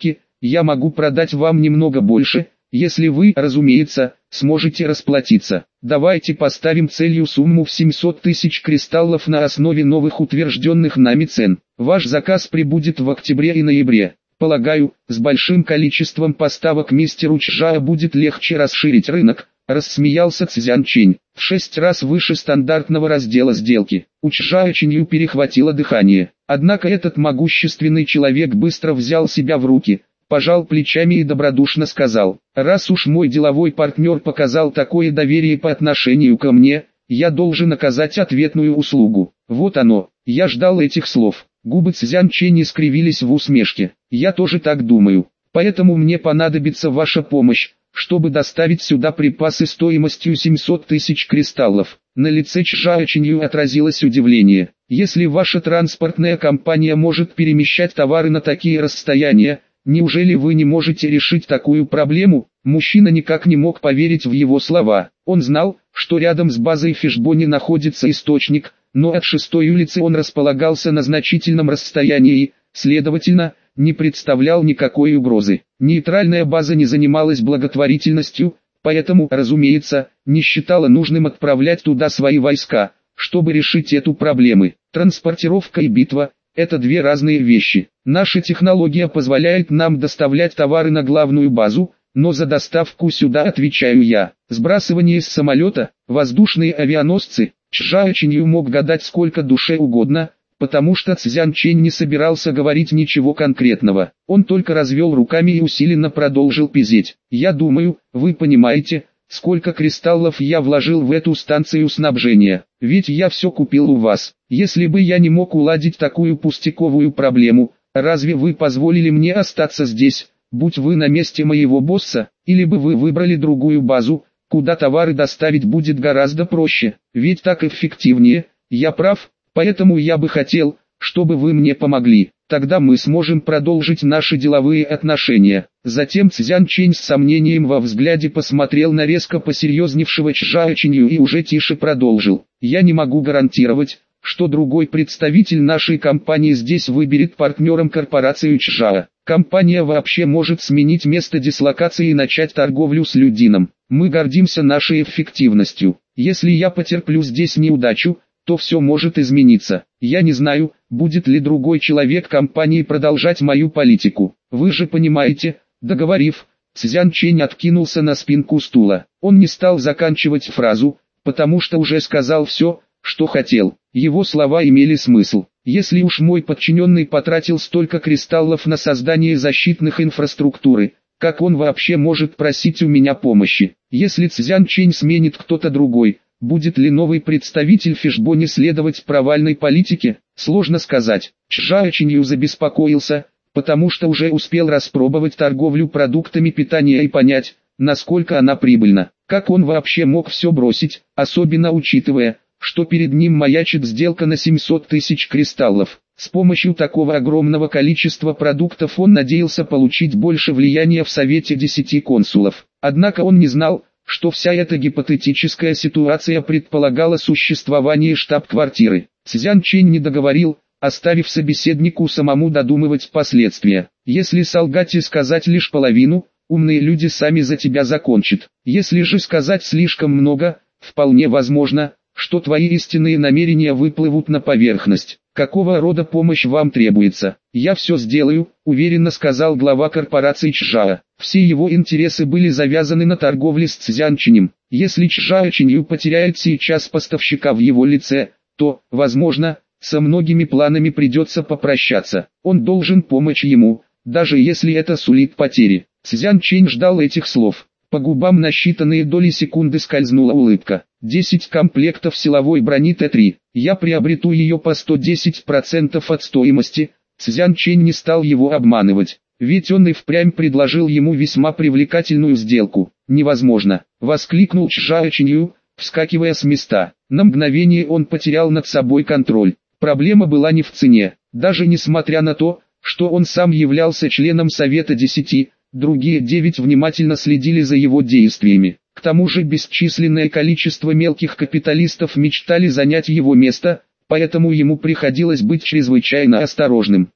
я могу продать вам немного больше, если вы, разумеется, сможете расплатиться. Давайте поставим целью сумму в семьсот тысяч кристаллов на основе новых утвержденных нами цен. Ваш заказ прибудет в октябре и ноябре. Полагаю, с большим количеством поставок мистеру Чжао будет легче расширить рынок, рассмеялся Цзян Чэнь. В шесть раз выше стандартного раздела сделки. У Чжао Чэнью перехватило дыхание. Однако этот могущественный человек быстро взял себя в руки, пожал плечами и добродушно сказал: «Раз уж мой деловой партнер показал такое доверие по отношению ко мне, я должен оказать ответную услугу». Вот оно, я ждал этих слов. Губы Цзян Чэня скривились в усмешке. «Я тоже так думаю. Поэтому мне понадобится ваша помощь, чтобы доставить сюда припасы стоимостью семьсот тысяч кристаллов». На лице Чжао Чэнью отразилось удивление. «Если ваша транспортная компания может перемещать товары на такие расстояния, неужели вы не можете решить такую проблему?» Мужчина никак не мог поверить в его слова. Он знал, что рядом с базой Фишбони находится источник, но от шестой улицы он располагался на значительном расстоянии, следовательно, не представлял никакой угрозы. Нейтральная база не занималась благотворительностью, поэтому, разумеется, не считала нужным отправлять туда свои войска, чтобы решить эту проблему. Транспортировка и битва – это две разные вещи. Наша технология позволяет нам доставлять товары на главную базу, но за доставку сюда отвечаю я. Сбрасывание с самолета, воздушные авианосцы. Чжао Чэнью мог гадать сколько душе угодно, потому что Цзян Чэнь не собирался говорить ничего конкретного. Он только развел руками и усиленно продолжил пизеть. «Я думаю, вы понимаете, сколько кристаллов я вложил в эту станцию снабжения. Ведь я все купил у вас. Если бы я не мог уладить такую пустяковую проблему, разве вы позволили мне остаться здесь, будь вы на месте моего босса, или бы вы выбрали другую базу, куда товары доставить будет гораздо проще, ведь так эффективнее, я прав, поэтому я бы хотел, чтобы вы мне помогли, тогда мы сможем продолжить наши деловые отношения». Затем Цзян Чэнь с сомнением во взгляде посмотрел на резко посерьезневшего Чжао Чэнью и уже тише продолжил: «Я не могу гарантировать, что другой представитель нашей компании здесь выберет партнером корпорацию Чжао. Компания вообще может сменить место дислокации и начать торговлю с Людином. Мы гордимся нашей эффективностью. Если я потерплю здесь неудачу, то все может измениться. Я не знаю, будет ли другой человек компании продолжать мою политику. Вы же понимаете». Договорив, Цзян Чэнь откинулся на спинку стула. Он не стал заканчивать фразу, потому что уже сказал все, что хотел. Его слова имели смысл. «Если уж мой подчиненный потратил столько кристаллов на создание защитных инфраструктуры, как он вообще может просить у меня помощи? Если Цзян Чэнь сменит кто-то другой, будет ли новый представитель Фишбони следовать провальной политике? Сложно сказать». Чжао Чэнью забеспокоился, потому что уже успел распробовать торговлю продуктами питания и понять, насколько она прибыльна. Как он вообще мог все бросить, особенно учитывая, что перед ним маячит сделка на семьсот тысяч кристаллов. С помощью такого огромного количества продуктов он надеялся получить больше влияния в Совете десяти консулов. Однако он не знал, что вся эта гипотетическая ситуация предполагала существование штаб-квартиры. Цзян Чэнь не договорил, оставив собеседнику самому додумывать последствия. «Если солгать и сказать лишь половину, умные люди сами за тебя закончат. Если же сказать слишком много, вполне возможно, что твои истинные намерения выплывут на поверхность. Какого рода помощь вам требуется?» «Я все сделаю», — уверенно сказал глава корпорации Чжао. Все его интересы были завязаны на торговле с Цзян Чэнем. Если Чжао Чэнью потеряет сейчас поставщика в его лице, то, возможно, со многими планами придется попрощаться. Он должен помочь ему, даже если это сулит потери. Цзян Чэнь ждал этих слов. По губам на считанные доли секунды скользнула улыбка. десять комплектов силовой брони Т три. Я приобрету ее по сто десять процентов от стоимости. Цзян Чэнь не стал его обманывать, ведь он и впрямь предложил ему весьма привлекательную сделку. «Невозможно!» — воскликнул Чжао Чэнью, вскакивая с места. На мгновение он потерял над собой контроль. Проблема была не в цене. Даже несмотря на то, что он сам являлся членом Совета десяти, другие девять внимательно следили за его действиями. К тому же бесчисленное количество мелких капиталистов мечтали занять его место, поэтому ему приходилось быть чрезвычайно осторожным.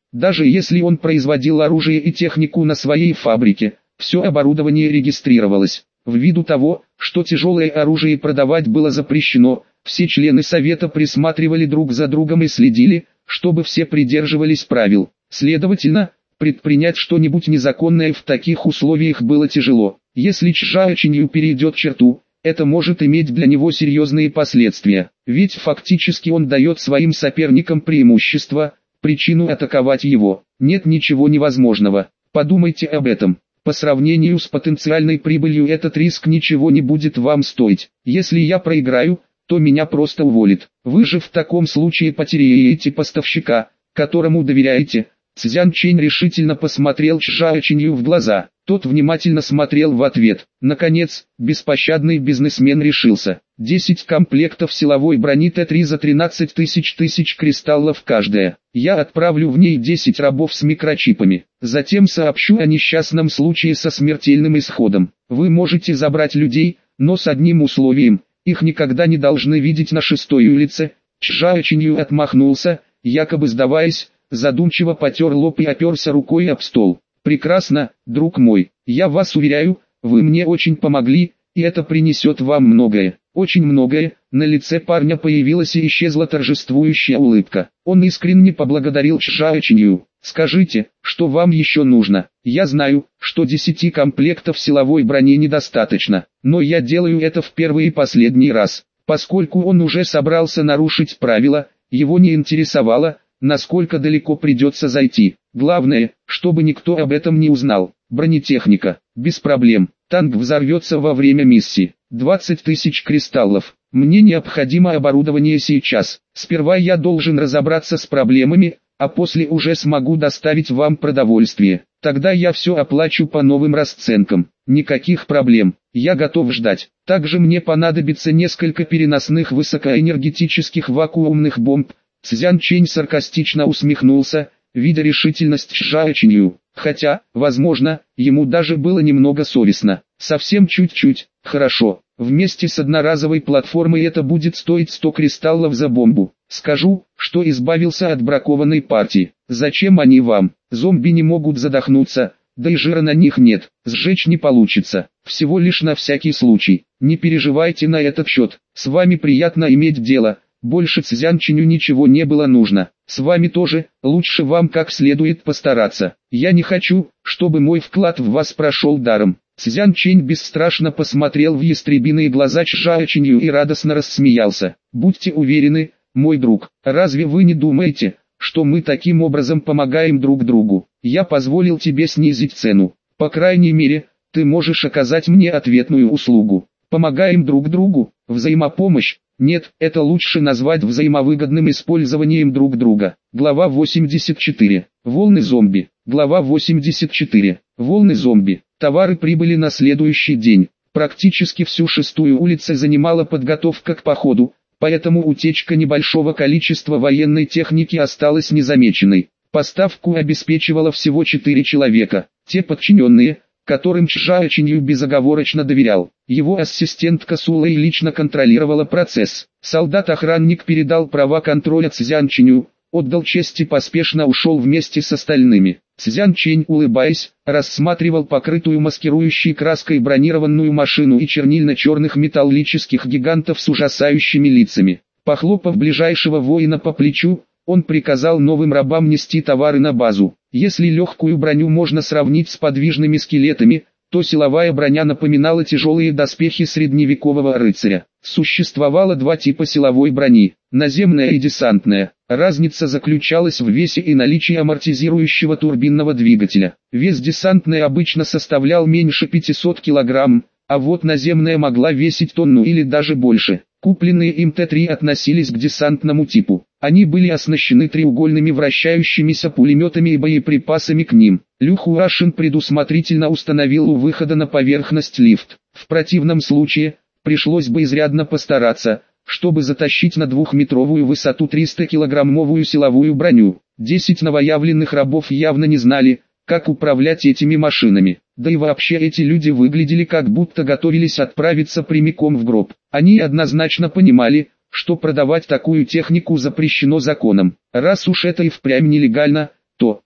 Даже если он производил оружие и технику на своей фабрике, все оборудование регистрировалось. Ввиду того, что тяжелое оружие продавать было запрещено, все члены совета присматривали друг за другом и следили, чтобы все придерживались правил. Следовательно, предпринять что-нибудь незаконное в таких условиях было тяжело. Если Чжао Чинью перейдет черту, это может иметь для него серьезные последствия, ведь фактически он дает своим соперникам преимущество, причину атаковать его. Нет ничего невозможного, подумайте об этом. По сравнению с потенциальной прибылью этот риск ничего не будет вам стоить. Если я проиграю, то меня просто уволят. Вы же в таком случае потеряете поставщика, которому доверяете. Цзян Чэнь решительно посмотрел Чжао Чинью в глаза. Тот внимательно смотрел в ответ. Наконец, беспощадный бизнесмен решился. десять комплектов силовой брони Т три за тринадцать тысяч тысяч кристаллов каждая. Я отправлю в ней десять рабов с микрочипами. Затем сообщу о несчастном случае со смертельным исходом. Вы можете забрать людей, но с одним условием. Их никогда не должны видеть на шестой улице. Чжао Чинью отмахнулся, якобы сдаваясь, задумчиво потер лоб и оперся рукой об стол. «Прекрасно, друг мой, я вас уверяю, вы мне очень помогли, и это принесет вам многое, очень многое». На лице парня появилась и исчезла торжествующая улыбка. Он искренне поблагодарил Чжао Чинью. «Скажите, что вам еще нужно? Я знаю, что десяти комплектов силовой брони недостаточно, но я делаю это в первый и последний раз». Поскольку он уже собрался нарушить правила, его не интересовало, насколько далеко придется зайти. Главное, чтобы никто об этом не узнал. Бронетехника. Без проблем. Танк взорвется во время миссии. двадцать тысяч кристаллов. Мне необходимо оборудование сейчас. Сперва я должен разобраться с проблемами, а после уже смогу доставить вам продовольствие. Тогда я все оплачу по новым расценкам. Никаких проблем. Я готов ждать. Также мне понадобится несколько переносных высокоэнергетических вакуумных бомб. Цзян Чэнь саркастично усмехнулся, видя решительность Чжао Чинью. Хотя, возможно, ему даже было немного совестно. Совсем чуть-чуть. Хорошо. Вместе с одноразовой платформой это будет стоить сто кристаллов за бомбу. Скажу, что избавился от бракованной партии. Зачем они вам? Зомби не могут задохнуться, да и жира на них нет. Сжечь не получится. Всего лишь на всякий случай. Не переживайте на этот счет. С вами приятно иметь дело. Больше Цзян Чиню ничего не было нужно. С вами тоже, лучше вам как следует постараться. Я не хочу, чтобы мой вклад в вас прошел даром. Цзян Чэнь бесстрашно посмотрел в ястребиные глаза Чжао Чинью и радостно рассмеялся. Будьте уверены, мой друг, разве вы не думаете, что мы таким образом помогаем друг другу? Я позволил тебе снизить цену. По крайней мере, ты можешь оказать мне ответную услугу. Помогаем друг другу, взаимопомощь. Нет, это лучше назвать взаимовыгодным использованием друг друга. Глава восемьдесят четыре. Волны зомби. Глава восемьдесят четыре. Волны зомби. Товары прибыли на следующий день. Практически всю шестую улицу занимала подготовка к походу, поэтому утечка небольшого количества военной техники осталась незамеченной. Поставку обеспечивало всего четыре человека, те подчиненные, которым Чжао Чинью безоговорочно доверял. Его ассистентка Сулэй лично контролировала процесс. Солдат-охранник передал права контроля Цзян Чиню, отдал честь и поспешно ушел вместе с остальными. Цзян Чэнь, улыбаясь, рассматривал покрытую маскирующей краской бронированную машину и чернильно-черных металлических гигантов с ужасающими лицами. Похлопав ближайшего воина по плечу, он приказал новым рабам нести товары на базу. Если легкую броню можно сравнить с подвижными скелетами, то силовая броня напоминала тяжелые доспехи средневекового рыцаря. Существовало два типа силовой брони – наземная и десантная. Разница заключалась в весе и наличии амортизирующего турбинного двигателя. Вес десантной обычно составлял меньше пятисот килограмм, а вот наземная могла весить тонну или даже больше. Купленные им Т три относились к десантному типу. Они были оснащены треугольными вращающимися пулеметами и боеприпасами к ним. Лю Хуашин предусмотрительно установил у выхода на поверхность лифт. В противном случае, пришлось бы изрядно постараться, чтобы затащить на двухметровую высоту триста-килограммовую силовую броню. Десять новоявленных рабов явно не знали, как управлять этими машинами. Да и вообще эти люди выглядели как будто готовились отправиться прямиком в гроб. Они однозначно понимали, что продавать такую технику запрещено законом. Раз уж это и впрямь нелегально, то,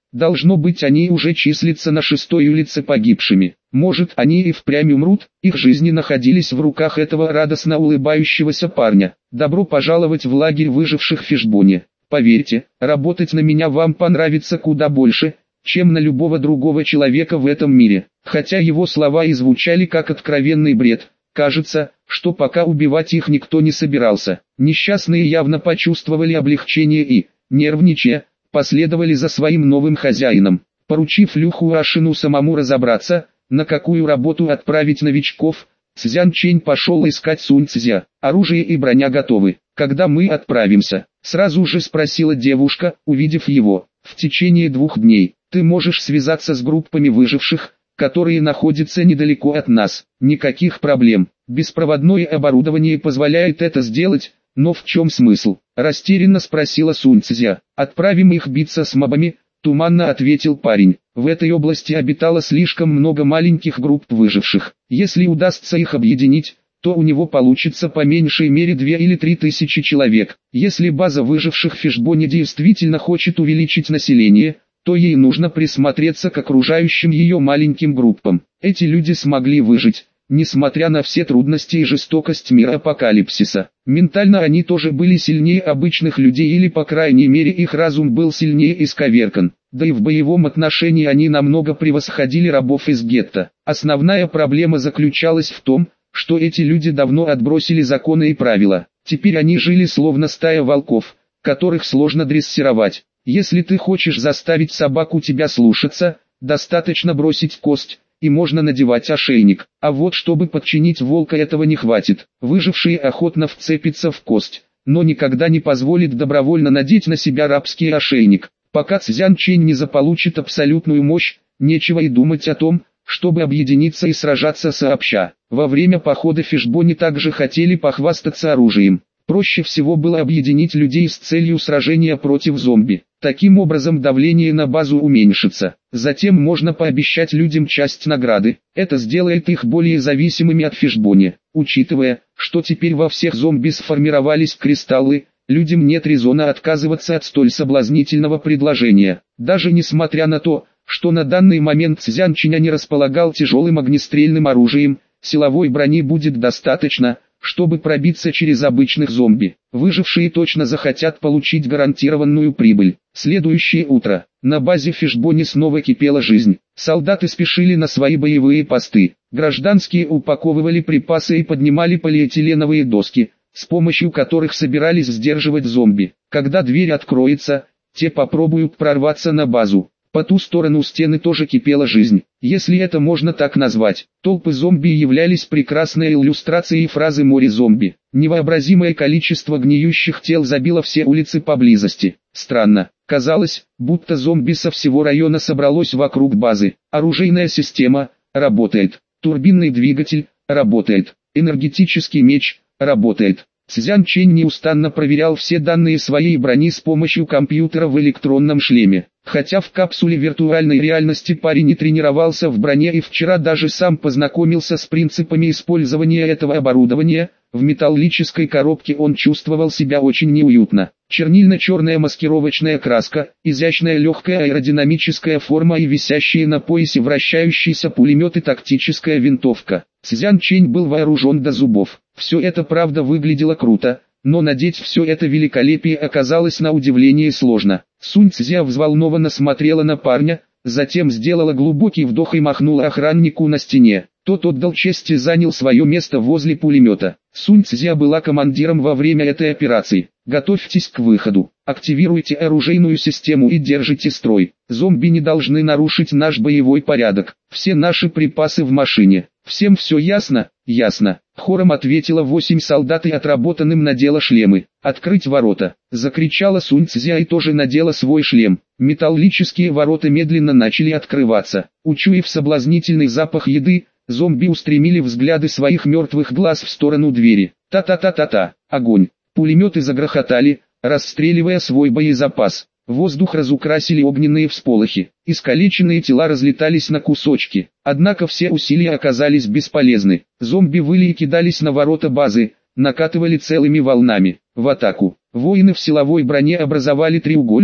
Должно быть, они уже числятся на шестой улице погибшими. Может, они и впрямь умрут? Их жизни находились в руках этого радостно улыбающегося парня. Добро пожаловать в лагерь выживших в Фишбоне. Поверьте, работать на меня вам понравится куда больше, чем на любого другого человека в этом мире. Хотя его слова и звучали как откровенный бред, кажется, что пока убивать их никто не собирался. Несчастные явно почувствовали облегчение и, нервничая, последовали за своим новым хозяином. Поручив Люху Ашину самому разобраться, на какую работу отправить новичков, Цзян Чэнь пошел искать Сунь Цзя. Оружие и броня готовы. Когда мы отправимся? Сразу же спросила девушка, увидев его. В течение двух дней. Ты можешь связаться с группами выживших, которые находятся недалеко от нас. Никаких проблем. Беспроводное оборудование позволяет это сделать, но в чем смысл? Растерянно спросила Сунь Цзя. Отправим их биться с мобами, туманно ответил парень. В этой области обитало слишком много маленьких групп выживших. Если удастся их объединить, то у него получится по меньшей мере две или три тысячи человек. Если база выживших в Фишбоне действительно хочет увеличить население, то ей нужно присмотреться к окружающим ее маленьким группам. Эти люди смогли выжить, несмотря на все трудности и жестокость мира апокалипсиса. Ментально они тоже были сильнее обычных людей, или по крайней мере их разум был сильнее исковеркан. Да и в боевом отношении они намного превосходили рабов из гетто. Основная проблема заключалась в том, что эти люди давно отбросили законы и правила. Теперь они жили словно стая волков, которых сложно дрессировать. Если ты хочешь заставить собаку тебя слушаться, достаточно бросить кость, и можно надевать ошейник. А вот чтобы подчинить волка, этого не хватит. Выживший охотно вцепится в кость, но никогда не позволит добровольно надеть на себя рабский ошейник. Пока Цзян Чэнь не заполучит абсолютную мощь, нечего и думать о том, чтобы объединиться и сражаться сообща. Во время похода в Фишбоне также хотели похвастаться оружием. Проще всего было объединить людей с целью сражения против зомби. Таким образом давление на базу уменьшится. Затем можно пообещать людям часть награды. Это сделает их более зависимыми от Фишбоне. Учитывая, что теперь во всех зомби сформировались кристаллы, людям нет резона отказываться от столь соблазнительного предложения. Даже несмотря на то, что на данный момент Цзян Чэнь не располагал тяжелым огнестрельным оружием, силовой брони будет достаточно, чтобы пробиться через обычных зомби. Выжившие точно захотят получить гарантированную прибыль. Следующее утро. На базе в Фишбоне снова кипела жизнь. Солдаты спешили на свои боевые посты. Гражданские упаковывали припасы и поднимали полиэтиленовые доски, с помощью которых собирались сдерживать зомби. Когда дверь откроется, те попробуют прорваться на базу. По ту сторону стены тоже кипела жизнь, если это можно так назвать. Толпы зомби являлись прекрасной иллюстрацией фразы «море зомби». Невообразимое количество гниющих тел забило все улицы поблизости. Странно, казалось, будто зомби со всего района собралось вокруг базы. Оружейная система работает, турбинный двигатель работает, энергетический меч работает. Цзян Чэнь неустанно проверял все данные своей брони с помощью компьютера в электронном шлеме. Хотя в капсуле виртуальной реальности парень не тренировался в броне и вчера даже сам познакомился с принципами использования этого оборудования, в металлической коробке он чувствовал себя очень неуютно. Чернильно-черная маскировочная краска, изящная легкая аэродинамическая форма и висящие на поясе вращающийся пулемет и тактическая винтовка. Цзян Чэнь был вооружен до зубов. Все это правда выглядело круто, но надеть все это великолепие оказалось на удивление сложно. Сунь Цзя взволнованно смотрела на парня, затем сделала глубокий вдох и махнула охраннику на стене. Тот отдал честь и занял свое место возле пулемета. Сунь Цзя была командиром во время этой операции. Готовьтесь к выходу. Активируйте оружейную систему и держите строй. Зомби не должны нарушить наш боевой порядок. Все наши припасы в машине. Всем все ясно? Ясно. Хором ответила восемь солдат и отработанным надела шлемы. «Открыть ворота!» — закричала Сунь Цзя и тоже надела свой шлем. Металлические ворота медленно начали открываться. Учуяв соблазнительный запах еды, зомби устремили взгляды своих мертвых глаз в сторону двери. Та-та-та-та-та, огонь! Пулеметы загрохотали, расстреливая свой боезапас. Воздух разукрасили огненные всполохи. Искалеченные тела разлетались на кусочки. Однако все усилия оказались бесполезны. Зомби выли и кидались на ворота базы, накатывали целыми волнами. В атаку. Воины в силовой броне образовали треугольник,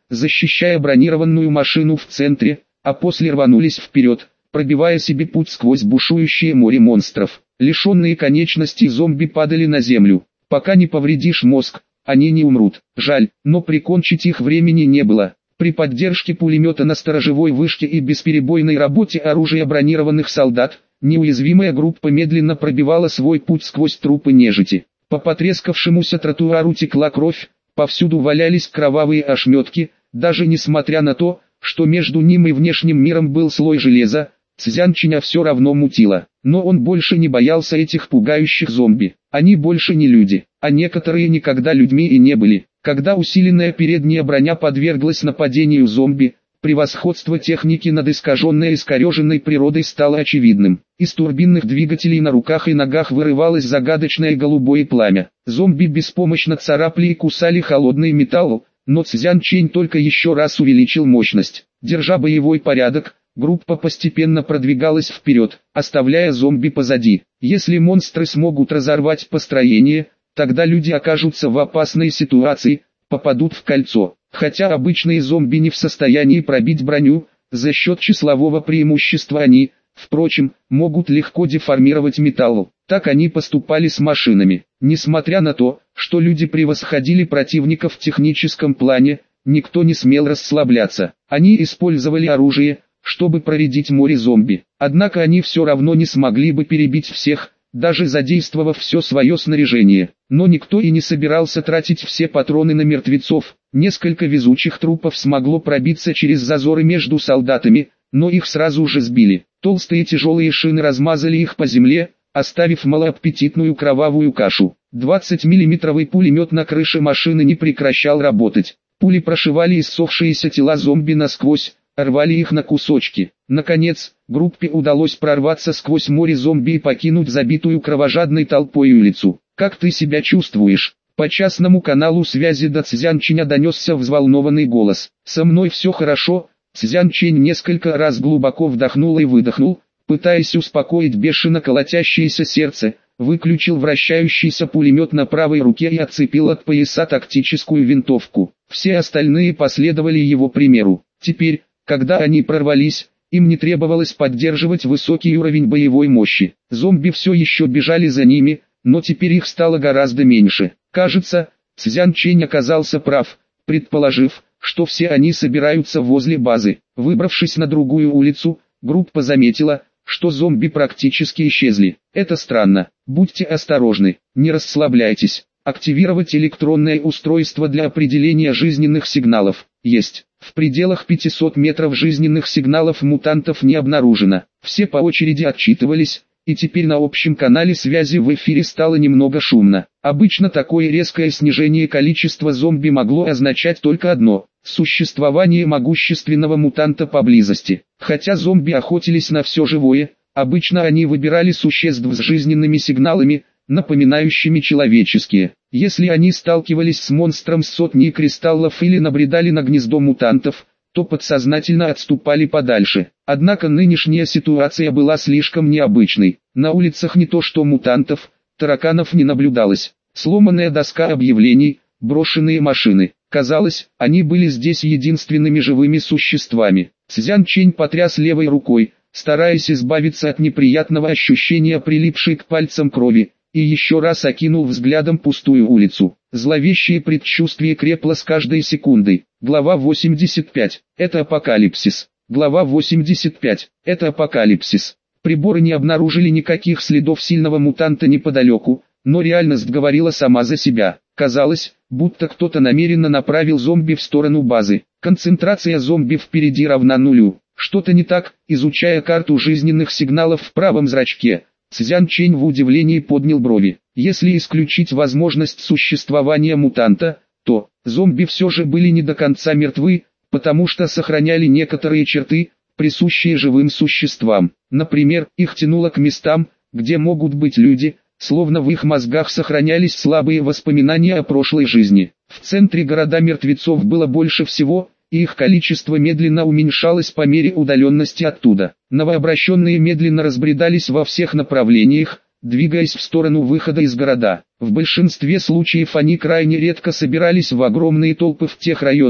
защищая бронированную машину в центре, а после рванулись вперед, пробивая себе путь сквозь бушующее море монстров. Лишенные конечностей зомби падали на землю. Пока не повредишь мозг, они не умрут. Жаль, но прикончить их времени не было. При поддержке пулемета на сторожевой вышке и бесперебойной работе оружия бронированных солдат, неуязвимая группа медленно пробивала свой путь сквозь трупы нежити. По потрескавшемуся тротуару текла кровь, повсюду валялись кровавые ошметки, даже несмотря на то, что между ним и внешним миром был слой железа, Цзянчиня все равно мутило. Но он больше не боялся этих пугающих зомби. Они больше не люди, а некоторые никогда людьми и не были. Когда усиленная передняя броня подверглась нападению зомби, превосходство техники над искаженной и искореженной природой стало очевидным. Из турбинных двигателей на руках и ногах вырывалось загадочное голубое пламя. Зомби беспомощно царапали и кусали холодный металл, но Цзянчень только еще раз увеличил мощность. Держа боевой порядок, группа постепенно продвигалась вперед, оставляя зомби позади. Если монстры смогут разорвать построение, тогда люди окажутся в опасной ситуации, попадут в кольцо. Хотя обычные зомби не в состоянии пробить броню, за счет числового преимущества они, впрочем, могут легко деформировать металл. Так они поступали с машинами. Несмотря на то, что люди превосходили противников в техническом плане, никто не смел расслабляться. Они использовали оружие, чтобы проредить море зомби. Однако они все равно не смогли бы перебить всех, даже задействовав все свое снаряжение. Но никто и не собирался тратить все патроны на мертвецов. Несколько везучих трупов смогло пробиться через зазоры между солдатами, но их сразу же сбили. Толстые тяжелые шины размазали их по земле, оставив малоаппетитную кровавую кашу. двадцатимиллиметровый пулемет на крыше машины не прекращал работать. Пули прошивали иссохшиеся тела зомби насквозь, рвали их на кусочки. Наконец, группе удалось прорваться сквозь море зомби и покинуть забитую кровожадной толпой улицу. «Как ты себя чувствуешь?» По частному каналу связи до Цзянченя донесся взволнованный голос. «Со мной все хорошо». Цзянчень несколько раз глубоко вдохнул и выдохнул, пытаясь успокоить бешено колотящееся сердце, выключил вращающийся пулемет на правой руке и отцепил от пояса тактическую винтовку. Все остальные последовали его примеру. Теперь, когда они прорвались, им не требовалось поддерживать высокий уровень боевой мощи. Зомби все еще бежали за ними, но теперь их стало гораздо меньше. Кажется, Цзянчень оказался прав, предположив, что все они собираются возле базы. Выбравшись на другую улицу, группа заметила, что зомби практически исчезли. Это странно. Будьте осторожны, не расслабляйтесь. Активировать электронное устройство для определения жизненных сигналов. Есть. В пределах пятисот метров жизненных сигналов мутантов не обнаружено. Все по очереди отчитывались, и теперь на общем канале связи в эфире стало немного шумно. Обычно такое резкое снижение количества зомби могло означать только одно – существование могущественного мутанта поблизости. Хотя зомби охотились на все живое, обычно они выбирали существ с жизненными сигналами, напоминающими человеческие. Если они сталкивались с монстром с сотней кристаллов или набредали на гнездо мутантов, то подсознательно отступали подальше. Однако нынешняя ситуация была слишком необычной. На улицах не то что мутантов, тараканов не наблюдалось. Сломанная доска объявлений, брошенные машины. Казалось, они были здесь единственными живыми существами. Цзянчень потряс левой рукой, стараясь избавиться от неприятного ощущения прилипшей к пальцам крови, и еще раз окинул взглядом пустую улицу. Зловещее предчувствие крепло с каждой секундой. Глава восемьдесят пять. Это апокалипсис. Глава восемьдесят пять. Это апокалипсис. Приборы не обнаружили никаких следов сильного мутанта неподалеку, но реальность говорила сама за себя. Казалось, будто кто-то намеренно направил зомби в сторону базы. Концентрация зомби впереди равна нулю. Что-то не так, изучая карту жизненных сигналов в правом зрачке. Цзянчень в удивлении поднял брови. Если исключить возможность существования мутанта, то зомби все же были не до конца мертвы, потому что сохраняли некоторые черты, присущие живым существам. Например, их тянуло к местам, где могут быть люди, словно в их мозгах сохранялись слабые воспоминания о прошлой жизни. В центре города мертвецов было больше всего, и их количество медленно уменьшалось по мере удаленности оттуда. Новообращенные медленно разбредались во всех направлениях, двигаясь в сторону выхода из города. В большинстве случаев они крайне редко собирались в огромные толпы в тех районах,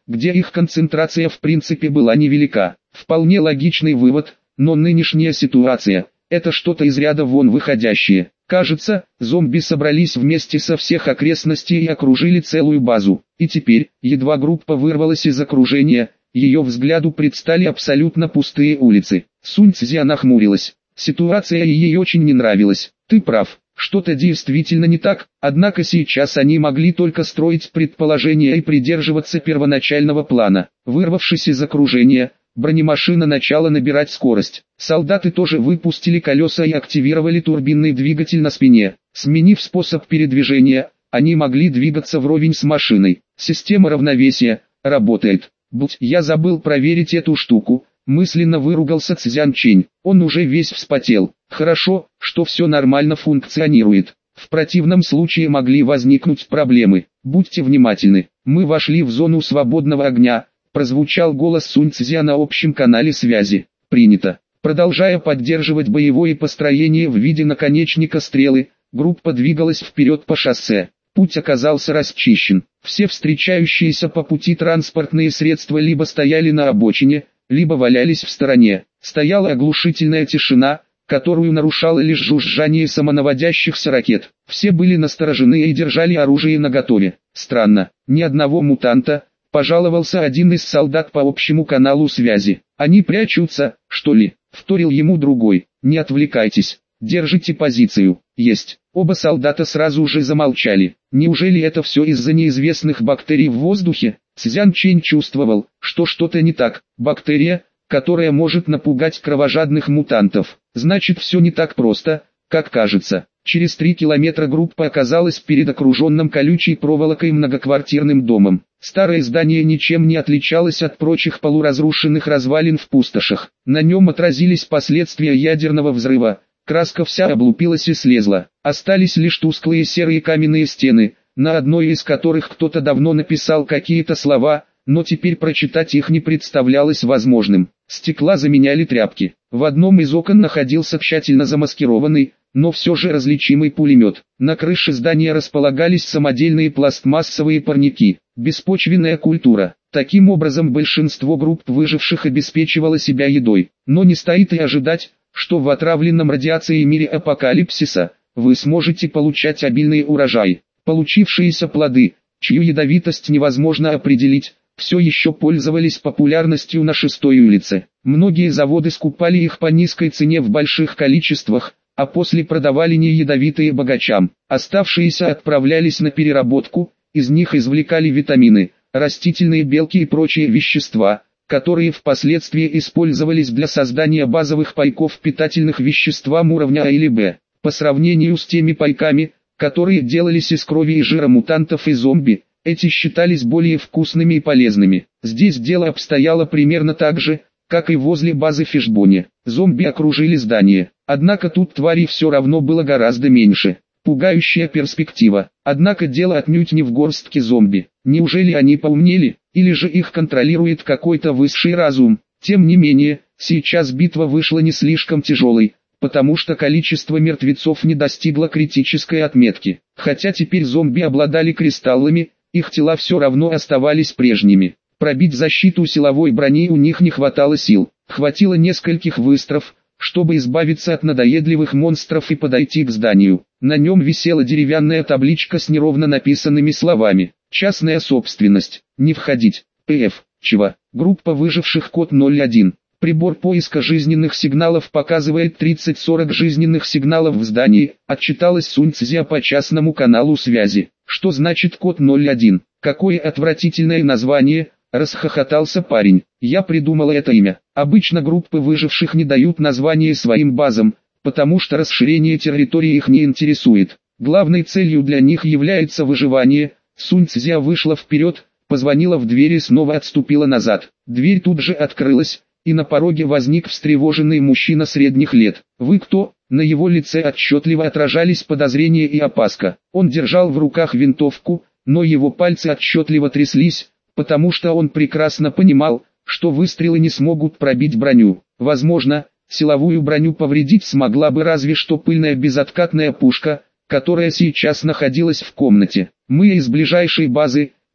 где их концентрация в принципе была невелика. Вполне логичный вывод, но нынешняя ситуация – это что-то из ряда вон выходящее. Кажется, зомби собрались вместе со всех окрестностей и окружили целую базу. И теперь, едва группа вырвалась из окружения, ее взгляду предстали абсолютно пустые улицы. Сунь Цзя нахмурилась. Ситуация ей очень не нравилась. Ты прав, что-то действительно не так, однако сейчас они могли только строить предположения и придерживаться первоначального плана. Вырвавшись из окружения, бронемашина начала набирать скорость. Солдаты тоже выпустили колеса и активировали турбинный двигатель на спине. Сменив способ передвижения, они могли двигаться вровень с машиной. Система равновесия работает. Будь я забыл проверить эту штуку, мысленно выругался Цзян Чэнь. Он уже весь вспотел. Хорошо, что все нормально функционирует. В противном случае могли возникнуть проблемы. Будьте внимательны. Мы вошли в зону свободного огня. Прозвучал голос Сунь Цзя на общем канале связи. Принято. Продолжая поддерживать боевое построение в виде наконечника стрелы, группа двигалась вперед по шоссе. Путь оказался расчищен. Все встречающиеся по пути транспортные средства либо стояли на обочине, либо валялись в стороне. Стояла оглушительная тишина, которую нарушало лишь жужжание самонаводящихся ракет. Все были насторожены и держали оружие наготове. Странно, ни одного мутанта. Пожаловался один из солдат по общему каналу связи. Они прячутся, что ли? Вторил ему другой. Не отвлекайтесь. Держите позицию. Есть. Оба солдата сразу же замолчали. Неужели это все из-за неизвестных бактерий в воздухе? Цзян Чэнь чувствовал, что что-то не так. Бактерия, которая может напугать кровожадных мутантов. Значит, все не так просто, как кажется. Через три километра группа оказалась перед окруженным колючей проволокой многоквартирным домом. Старое здание ничем не отличалось от прочих полуразрушенных развалин в пустошах. На нем отразились последствия ядерного взрыва. Краска вся облупилась и слезла. Остались лишь тусклые серые каменные стены, на одной из которых кто-то давно написал какие-то слова, но теперь прочитать их не представлялось возможным. Стекла заменяли тряпки. В одном из окон находился тщательно замаскированный, но все же различимый пулемет. На крыше здания располагались самодельные пластмассовые парники. Беспочвенная культура. Таким образом большинство групп выживших обеспечивало себя едой. Но не стоит и ожидать, что в отравленном радиацией мире апокалипсиса вы сможете получать обильный урожай. Получившиеся плоды, чью ядовитость невозможно определить, все еще пользовались популярностью на шестой улице. Многие заводы скупали их по низкой цене в больших количествах, а после продавали неядовитые богачам. Оставшиеся отправлялись на переработку, из них извлекали витамины, растительные белки и прочие вещества, которые впоследствии использовались для создания базовых пайков питательных веществам уровня А или Б. По сравнению с теми пайками, которые делались из крови и жира мутантов и зомби, эти считались более вкусными и полезными. Здесь дело обстояло примерно так же, как и возле базы Фишбони. Зомби окружили здание, однако тут тварей все равно было гораздо меньше. Пугающая перспектива. Однако дело отнюдь не в горстке зомби. Неужели они поумнели, или же их контролирует какой-то высший разум? Тем не менее, сейчас битва вышла не слишком тяжелой, потому что количество мертвецов не достигло критической отметки. Хотя теперь зомби обладали кристаллами, их тела все равно оставались прежними. Пробить защиту силовой брони у них не хватало сил. Хватило нескольких выстрелов, чтобы избавиться от надоедливых монстров и подойти к зданию. На нем висела деревянная табличка с неровно написанными словами. Частная собственность. Не входить. ПФ. Чего? Группа выживших код ноль один. Прибор поиска жизненных сигналов показывает тридцать-сорок жизненных сигналов в здании, отчиталась Сунь Цзя по частному каналу связи. Что значит код ноль один? Какое отвратительное название, расхохотался парень. Я придумала это имя. Обычно группы выживших не дают название своим базам, потому что расширение территории их не интересует. Главной целью для них является выживание. Сунь Цзя вышла вперед, позвонила в дверь и снова отступила назад. Дверь тут же открылась, и на пороге возник встревоженный мужчина средних лет. «Вы кто?» На его лице отчетливо отражались подозрения и опаска. Он держал в руках винтовку, но его пальцы отчетливо тряслись, потому что он прекрасно понимал, что выстрелы не смогут пробить броню. Возможно, силовую броню повредить смогла бы разве что пыльная безоткатная пушка, которая сейчас находилась в комнате. «Мы из ближайшей базы»,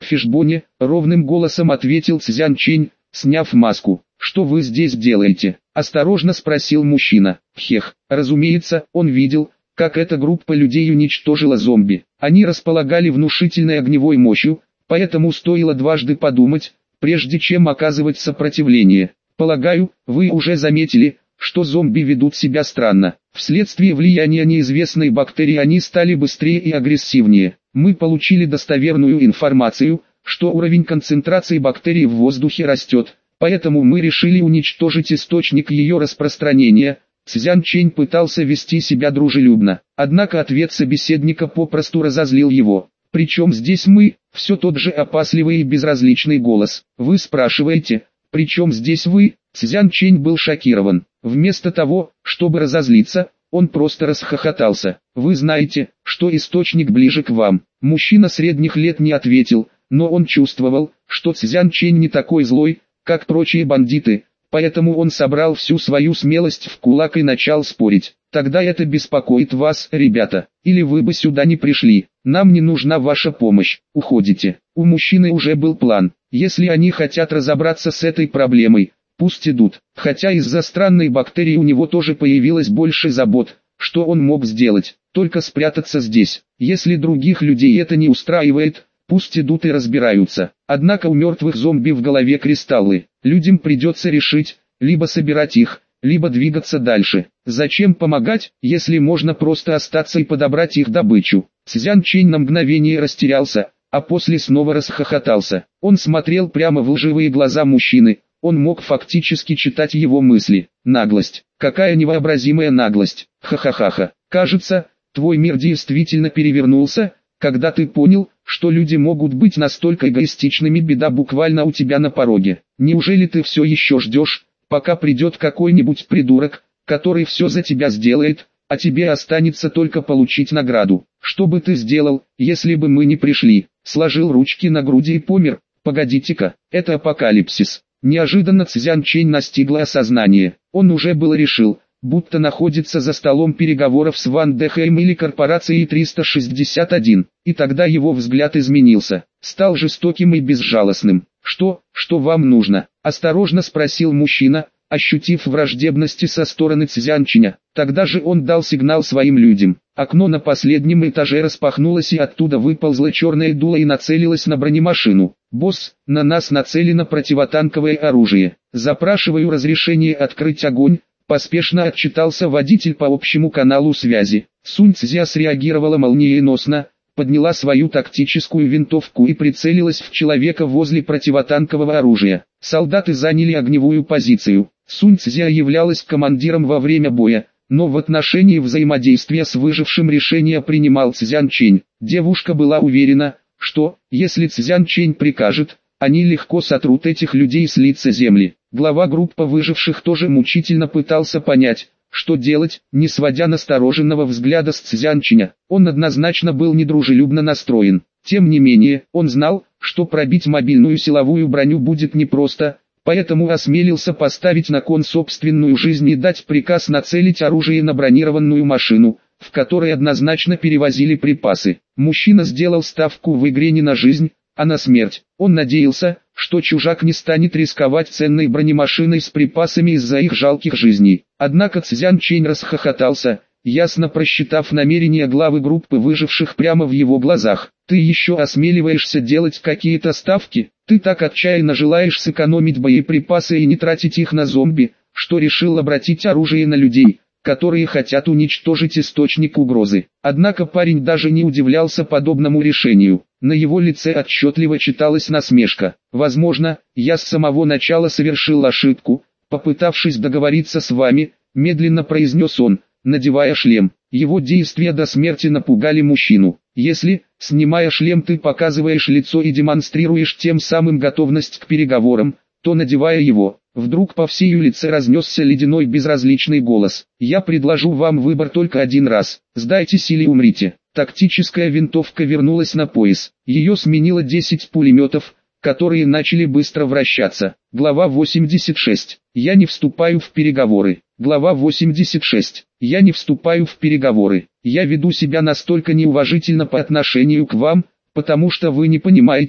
в Фишбоне, ровным голосом ответил Цзян Чэнь, сняв маску. Что вы здесь делаете? Осторожно спросил мужчина. Хех, разумеется, он видел, как эта группа людей уничтожила зомби. Они располагали внушительной огневой мощью, поэтому стоило дважды подумать, прежде чем оказывать сопротивление. Полагаю, вы уже заметили, что зомби ведут себя странно. Вследствие влияния неизвестной бактерии они стали быстрее и агрессивнее. Мы получили достоверную информацию, что уровень концентрации бактерий в воздухе растет, поэтому мы решили уничтожить источник ее распространения. Цзян Чэнь пытался вести себя дружелюбно, однако ответ собеседника попросту разозлил его. «Причем здесь мы?» — все тот же опасливый и безразличный голос. «Вы спрашиваете, причем здесь вы?» Цзян Чэнь был шокирован. Вместо того, чтобы разозлиться, он просто расхохотался. «Вы знаете, что источник ближе к вам?» Мужчина средних лет не ответил, но он чувствовал, что Цзян Чэнь не такой злой, как прочие бандиты, поэтому он собрал всю свою смелость в кулак и начал спорить. «Тогда это беспокоит вас, ребята, или вы бы сюда не пришли, нам не нужна ваша помощь, уходите». У мужчины уже был план. Если они хотят разобраться с этой проблемой, пусть идут. Хотя из-за странной бактерии у него тоже появилось больше забот. Что он мог сделать? Только спрятаться здесь. Если других людей это не устраивает, пусть идут и разбираются. Однако у мертвых зомби в голове кристаллы. Людям придется решить, либо собирать их, либо двигаться дальше. Зачем помогать, если можно просто остаться и подобрать их добычу? Цзян Чэнь на мгновение растерялся, а после снова расхохотался. Он смотрел прямо в лживые глаза мужчины. Он мог фактически читать его мысли. Наглость. Какая невообразимая наглость. Ха-ха-ха-ха. Кажется, твой мир действительно перевернулся, когда ты понял, что люди могут быть настолько эгоистичными. Беда буквально у тебя на пороге. Неужели ты все еще ждешь, пока придет какой-нибудь придурок, который все за тебя сделает, а тебе останется только получить награду? Что бы ты сделал, если бы мы не пришли? Сложил ручки на груди и помер. Погодите-ка, это апокалипсис. Неожиданно Цзян Чэнь настигло осознание. Он уже было решил, будто находится за столом переговоров с Ван Дэхэем или корпорацией триста шестьдесят один. И тогда его взгляд изменился, стал жестоким и безжалостным. «Что, что вам нужно?» – осторожно спросил мужчина, ощутив враждебности со стороны Цзян Чэня. Тогда же он дал сигнал своим людям. Окно на последнем этаже распахнулось, и оттуда выползла черная дуло и нацелилась на бронемашину. «Босс, на нас нацелено противотанковое оружие. Запрашиваю разрешение открыть огонь», — поспешно отчитался водитель по общему каналу связи. Сунь Цзя среагировала молниеносно, подняла свою тактическую винтовку и прицелилась в человека возле противотанкового оружия. Солдаты заняли огневую позицию. Сунь Цзя являлась командиром во время боя, но в отношении взаимодействия с выжившим решение принимал Цзян Чэнь. Девушка была уверена, что, если Цзян Чэнь прикажет, они легко сотрут этих людей с лица земли. Глава группы выживших тоже мучительно пытался понять, что делать, не сводя настороженного взгляда с Цзян Чэня. Он однозначно был недружелюбно настроен. Тем не менее, он знал, что пробить мобильную силовую броню будет непросто, поэтому осмелился поставить на кон собственную жизнь и дать приказ нацелить оружие на бронированную машину, в которой однозначно перевозили припасы. Мужчина сделал ставку в игре не на жизнь, а на смерть. Он надеялся, что чужак не станет рисковать ценной бронемашиной с припасами из-за их жалких жизней. Однако Цзян Чэнь расхохотался, ясно просчитав намерения главы группы выживших прямо в его глазах. «Ты еще осмеливаешься делать какие-то ставки? Ты так отчаянно желаешь сэкономить боеприпасы и не тратить их на зомби, что решил обратить оружие на людей, которые хотят уничтожить источник угрозы». Однако парень даже не удивлялся подобному решению. На его лице отчетливо читалась насмешка. «Возможно, я с самого начала совершил ошибку, попытавшись договориться с вами», медленно произнес он, надевая шлем. Его действия до смерти напугали мужчину. «Если, снимая шлем, ты показываешь лицо и демонстрируешь тем самым готовность к переговорам, то, надевая его...» Вдруг по всей улице разнесся ледяной безразличный голос. «Я предложу вам выбор только один раз. Сдайтесь или умрите». Тактическая винтовка вернулась на пояс. Ее сменило десять пулеметов, которые начали быстро вращаться. Глава восемьдесят шесть. Я не вступаю в переговоры. Глава восемьдесят шесть. Я не вступаю в переговоры. Я веду себя настолько неуважительно по отношению к вам, потому что вы не понимаете,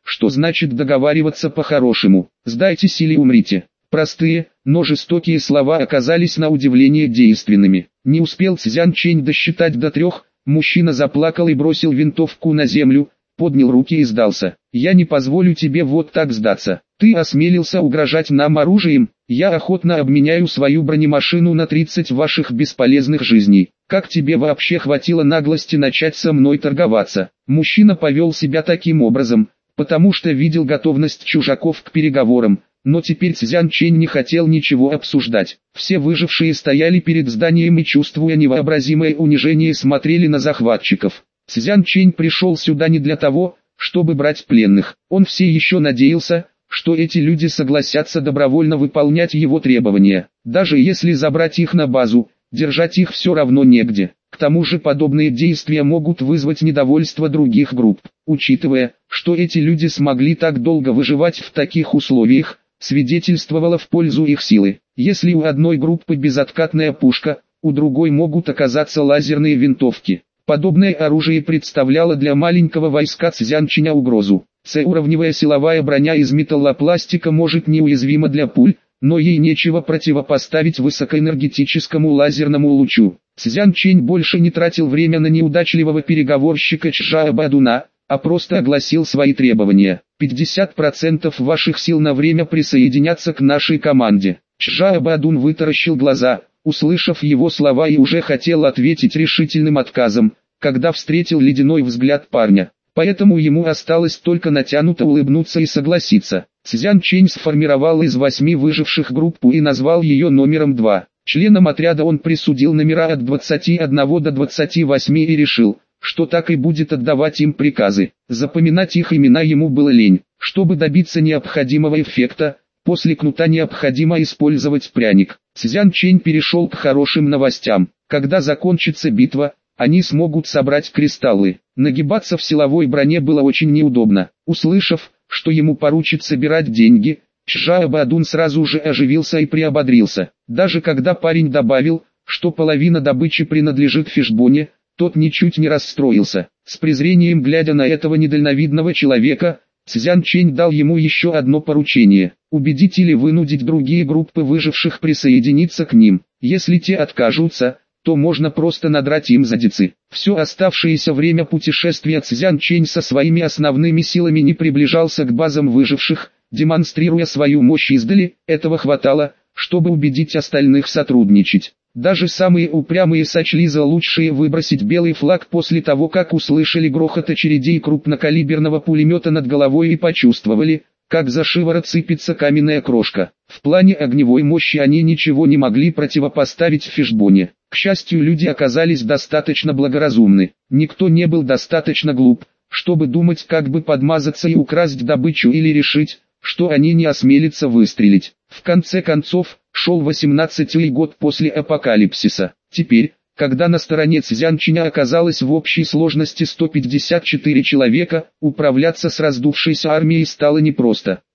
что значит договариваться по-хорошему. Сдайтесь или умрите. Простые, но жестокие слова оказались на удивление действенными. Не успел Цзян Чэнь досчитать до трех, мужчина заплакал и бросил винтовку на землю, поднял руки и сдался. «Я не позволю тебе вот так сдаться. Ты осмелился угрожать нам оружием, я охотно обменяю свою бронемашину на тридцать ваших бесполезных жизней. Как тебе вообще хватило наглости начать со мной торговаться?» Мужчина повел себя таким образом, потому что видел готовность чужаков к переговорам, но теперь Цзян Чэнь не хотел ничего обсуждать. Все выжившие стояли перед зданием и, чувствуя невообразимое унижение, смотрели на захватчиков. Цзян Чэнь пришел сюда не для того, чтобы брать пленных. Он все еще надеялся, что эти люди согласятся добровольно выполнять его требования. Даже если забрать их на базу, держать их все равно негде. К тому же подобные действия могут вызвать недовольство других групп. Учитывая, что эти люди смогли так долго выживать в таких условиях, свидетельствовало в пользу их силы. Если у одной группы безоткатная пушка, у другой могут оказаться лазерные винтовки. Подобное оружие представляло для маленького войска Цзян Чэня угрозу. С-уровневая силовая броня из металлопластика может неуязвима для пуль, но ей нечего противопоставить высокоэнергетическому лазерному лучу. Цзян Чэнь больше не тратил время на неудачливого переговорщика Чжао Бадуна, а просто огласил свои требования. пятьдесят процентов ваших сил на время присоединяться к нашей команде. Чжао Бадун вытаращил глаза, услышав его слова, и уже хотел ответить решительным отказом, когда встретил ледяной взгляд парня. Поэтому ему осталось только натянуто улыбнуться и согласиться. Цзян Чэнь сформировал из восьми выживших группу и назвал ее номером два. Членам отряда он присудил номера от двадцати одного до двадцати восьми и решил, что так и будет отдавать им приказы. Запоминать их имена ему было лень. Чтобы добиться необходимого эффекта, после кнута необходимо использовать пряник. Цзян Чэнь перешел к хорошим новостям. Когда закончится битва, они смогут собрать кристаллы. Нагибаться в силовой броне было очень неудобно. Услышав, что ему поручат собирать деньги, Чжао Бадун сразу же оживился и приободрился. Даже когда парень добавил, что половина добычи принадлежит Фишбоне, тот ничуть не расстроился. С презрением глядя на этого недальновидного человека, Цзян Чэнь дал ему еще одно поручение – убедить или вынудить другие группы выживших присоединиться к ним. Если те откажутся, то можно просто надрать им задицы. Все оставшееся время путешествия Цзян Чэнь со своими основными силами не приближался к базам выживших, демонстрируя свою мощь издали. Этого хватало, чтобы убедить остальных сотрудничать. Даже самые упрямые сочли за лучшее выбросить белый флаг после того, как услышали грохот очередей крупнокалиберного пулемета над головой и почувствовали, как за шиворот сыпется каменная крошка. В плане огневой мощи они ничего не могли противопоставить Фишбоне. К счастью, люди оказались достаточно благоразумны. Никто не был достаточно глуп, чтобы думать, как бы подмазаться и украсть добычу, или решить, что они не осмелятся выстрелить. В конце концов, шел восемнадцатый год после апокалипсиса. Теперь, когда на стороне Цзян Чэня оказалось в общей сложности сто пятьдесят четыре человека, управляться с раздувшейся армией стало непросто.